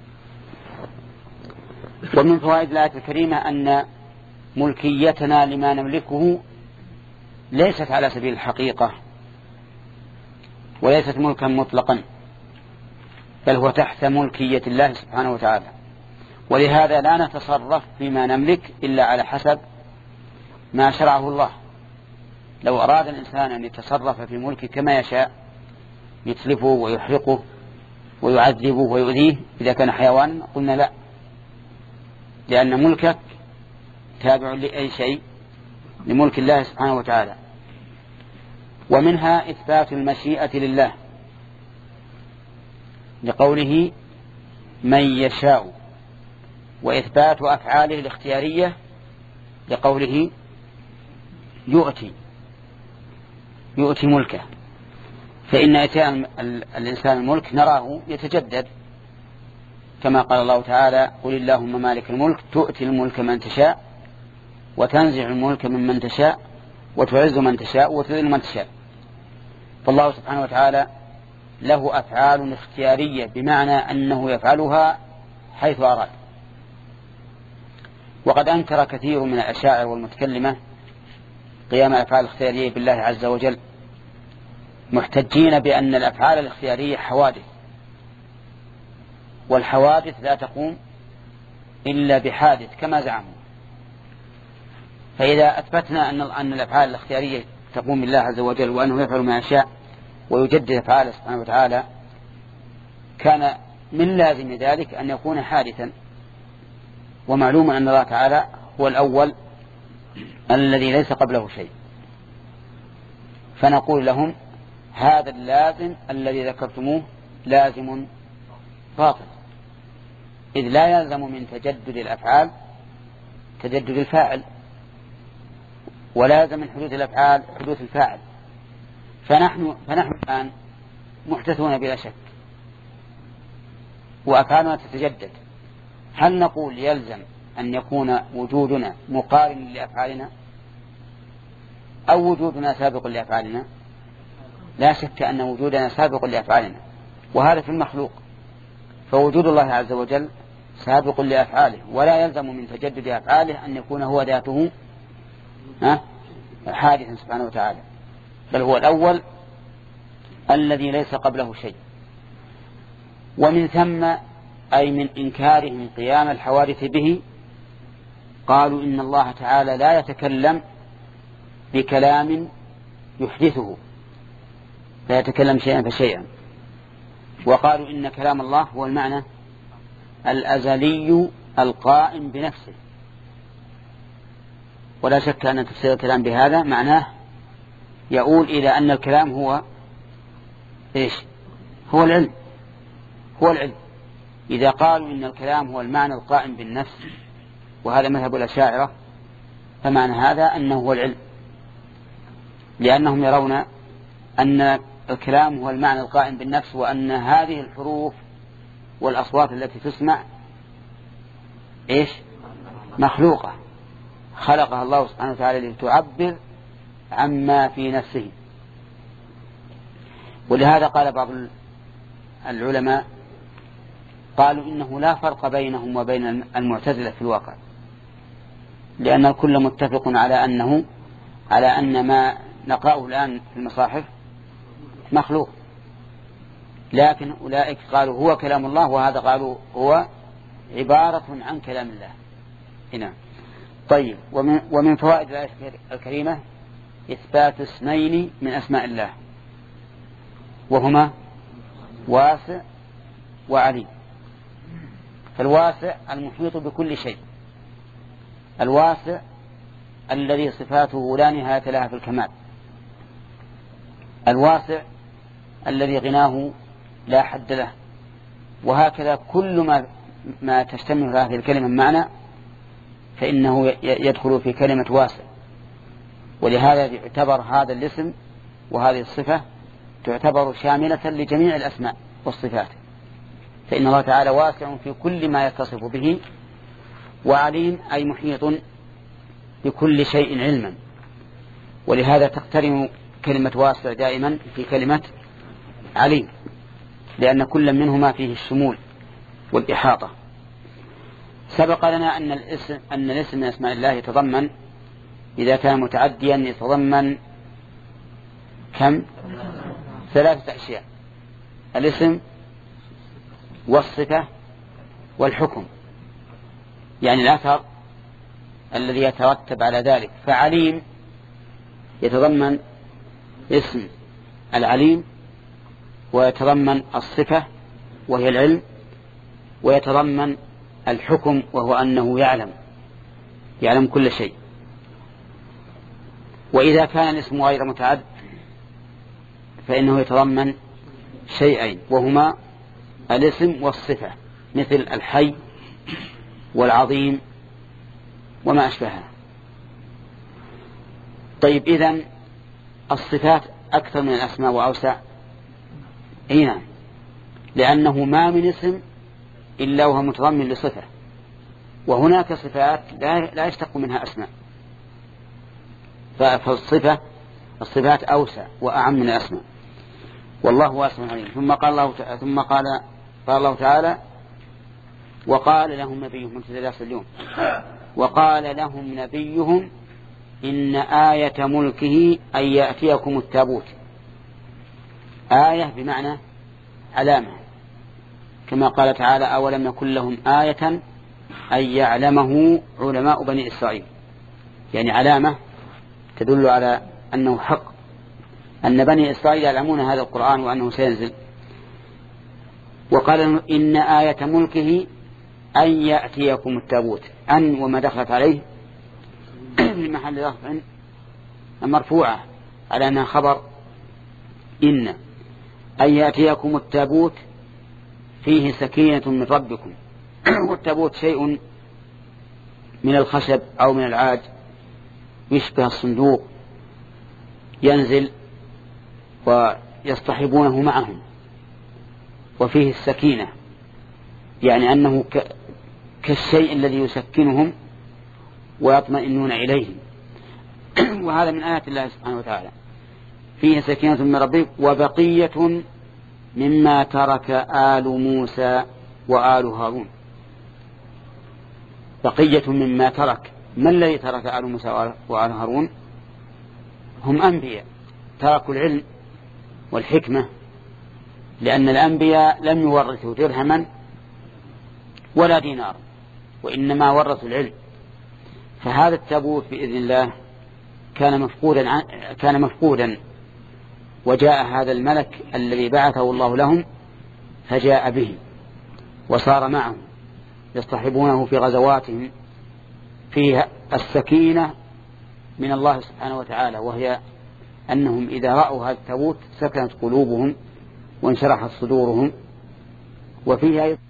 ومن فوائد الآية الكريمة أن ملكيتنا لما نملكه ليست على سبيل الحقيقة وليست ملكا مطلقا، بل هو تحت ملكية الله سبحانه وتعالى، ولهذا لا نتصرف فيما نملك إلا على حسب ما شرعه الله. لو أراد الإنسان أن يتصرف في ملكه كما يشاء يتلفه ويحرقه ويعذبه ويؤذيه إذا كان حيوان، قلنا لا، لأن ملكك تابع لأي شيء لملك الله سبحانه وتعالى. ومنها إثبات المشيئة لله، لقوله من يشاء، وإثبات أفعاله الاختيارية لقوله يؤتي يؤتي ملكه. فإن إتيان الإنسان الملك نراه يتجدد، كما قال الله تعالى قل اللهم مالك الملك تؤتي الملك من تشاء وتنزع الملك ممن تشاء وتعز من تشاء وتذل من تشاء. فالله سبحانه وتعالى له أفعال اختيارية، بمعنى أنه يفعلها حيث أراد. وقد أنكر كثير من الأشاعر والمتكلمة قيام الأفعال الاختيارية بالله عز وجل، محتجين بأن الأفعال الاختيارية حوادث، والحوادث لا تقوم إلا بحادث كما زعموا. فإذا أثبتنا أن أن الأفعال الاختيارية تقوم بالله عز وجل وأنه يفعل ما يشاء ويجدد أفعاله سبحانه وتعالى، كان من لازم ذلك أن يكون حادثا. ومعلوم أن الله تعالى هو الأول الذي ليس قبله شيء، فنقول لهم هذا اللازم الذي ذكرتموه لازم باطل، إذ لا يلزم من تجدد الأفعال تجدد الفاعل، ولازم من حدوث الأفعال حدوث الفاعل. فنحن, فنحن الآن محدثون بلا شك وأفعالنا تتجدد، هل نقول يلزم أن يكون وجودنا مقارن لأفعالنا أو وجودنا سابق لأفعالنا؟ لا شك أن وجودنا سابق لأفعالنا، وهذا في المخلوق، فوجود الله عز وجل سابق لأفعاله، ولا يلزم من تجدد أفعاله أن يكون هو ذاته حادثا سبحانه وتعالى، بل هو الأول الذي ليس قبله شيء. ومن ثم أي من إنكارهم قيام الحوادث به قالوا إن الله تعالى لا يتكلم بكلام يحدثه، لا يتكلم شيئا فشيئا. وقالوا إن كلام الله هو المعنى الأزلي القائم بنفسه، ولا شك أن تفسير الكلام بهذا معناه يقول إلى أن الكلام هو إيش؟ هو العلم، هو العلم. إذا قالوا إن الكلام هو المعنى القائم بالنفس، وهذا مذهب الأشاعرة، فمعنى هذا أنه هو العلم، لأنهم يرون أن الكلام هو المعنى القائم بالنفس، وأن هذه الحروف والأصوات التي تسمع إيش؟ مخلوقة، خلقها الله سبحانه وتعالى لتعبر عما في نفسه. ولهذا قال بعض العلماء قالوا إنه لا فرق بينهم وبين المعتزلة في الواقع، لأن الكل متفق على أنه على أن ما نقرأه الآن في المصاحف مخلوق، لكن أولئك قالوا هو كلام الله، وهذا قالوا هو عبارة عن كلام الله. هنا طيب، ومن, ومن فوائد الآية الكريمة إثبات اسمين من أسماء الله، وهما واسع وعليم. فالواسع المحيط بكل شيء، الواسع الذي صفاته لا نهاية لها في الكمال، الواسع الذي غناه لا حد له. وهكذا كل ما ما تشتمل هذه الكلمة معنى فإنه يدخل في كلمة واسع. ولهذا يعتبر هذا الاسم وهذه الصفة تعتبر شاملة لجميع الأسماء والصفات، فإن الله تعالى واسع في كل ما يتصف به، وعليم أي محيط بكل شيء علما. ولهذا تقترن كلمة واسع دائما في كلمة عليم، لأن كل منهما فيه الشمول والإحاطة. سبق لنا أن الاسم, أن الاسم من أسماء الله يتضمن إذا كان متعديا يتضمن كم؟ ثلاثة أشياء: الاسم والصفة والحكم، يعني الأثر الذي يترتب على ذلك. فعليم يتضمن اسم العليم، ويتضمن الصفة وهي العلم، ويتضمن الحكم وهو أنه يعلم يعلم كل شيء. وإذا كان الاسم غير متعد فإنه يتضمن شيئين، وهما الاسم والصفة، مثل الحي والعظيم وما أشبهها. طيب، إذن الصفات أكثر من الأسماء وأوسع. هنا لأنه ما من اسم إلا وهو متضمن لصفة، وهناك صفات لا يشتق منها أسماء، فالصفة الصفات أوسع وأعم من الأسماء، والله واسع عليم. ثم قال الله تعالى ثم قال قال الله تعالى وقال لهم نبيهم من درس اليوم وقال لهم نبيهم إن آية ملكه أن يأتيكم التابوت. آية بمعنى علامة، كما قال تعالى أولم يكن لهم آية أن يعلمه علماء بني إسرائيل، يعني علامة تدل على أنه حق، أن بني إسرائيل يعلمون هذا القرآن وأنه سينزل. وقال إن آية ملكه أن يأتيكم التابوت، أن وما دخلت عليه من محل رفع مرفوعة على أنها خبر إن. أن يأتيكم التابوت فيه سكينة من ربكم. والتابوت شيء من الخشب أو من العاج يشبه الصندوق، ينزل ويصطحبونه معهم وفيه السكينة، يعني أنه كالشيء الذي يسكنهم ويطمئنون إليه. وهذا من آيات الله سبحانه وتعالى. فيه سكينة من ربك وبقية مما ترك آل موسى وآل هارون. بقية مما ترك، ما الذي ترك آل موسى وآل هارون؟ هم أنبياء تركوا العلم والحكمة، لأن الأنبياء لم يورثوا درهما ولا دينار، وإنما ورثوا العلم. فهذا التابوت بإذن الله كان مفقودا كان مفقودا وجاء هذا الملك الذي بعثه الله لهم فجاء به وصار معهم يصطحبونه في غزواتهم فيها السكينة من الله سبحانه وتعالى، وهي أنهم إذا رأوا هذا التابوت سكنت قلوبهم وانشرحت صدورهم. وفيها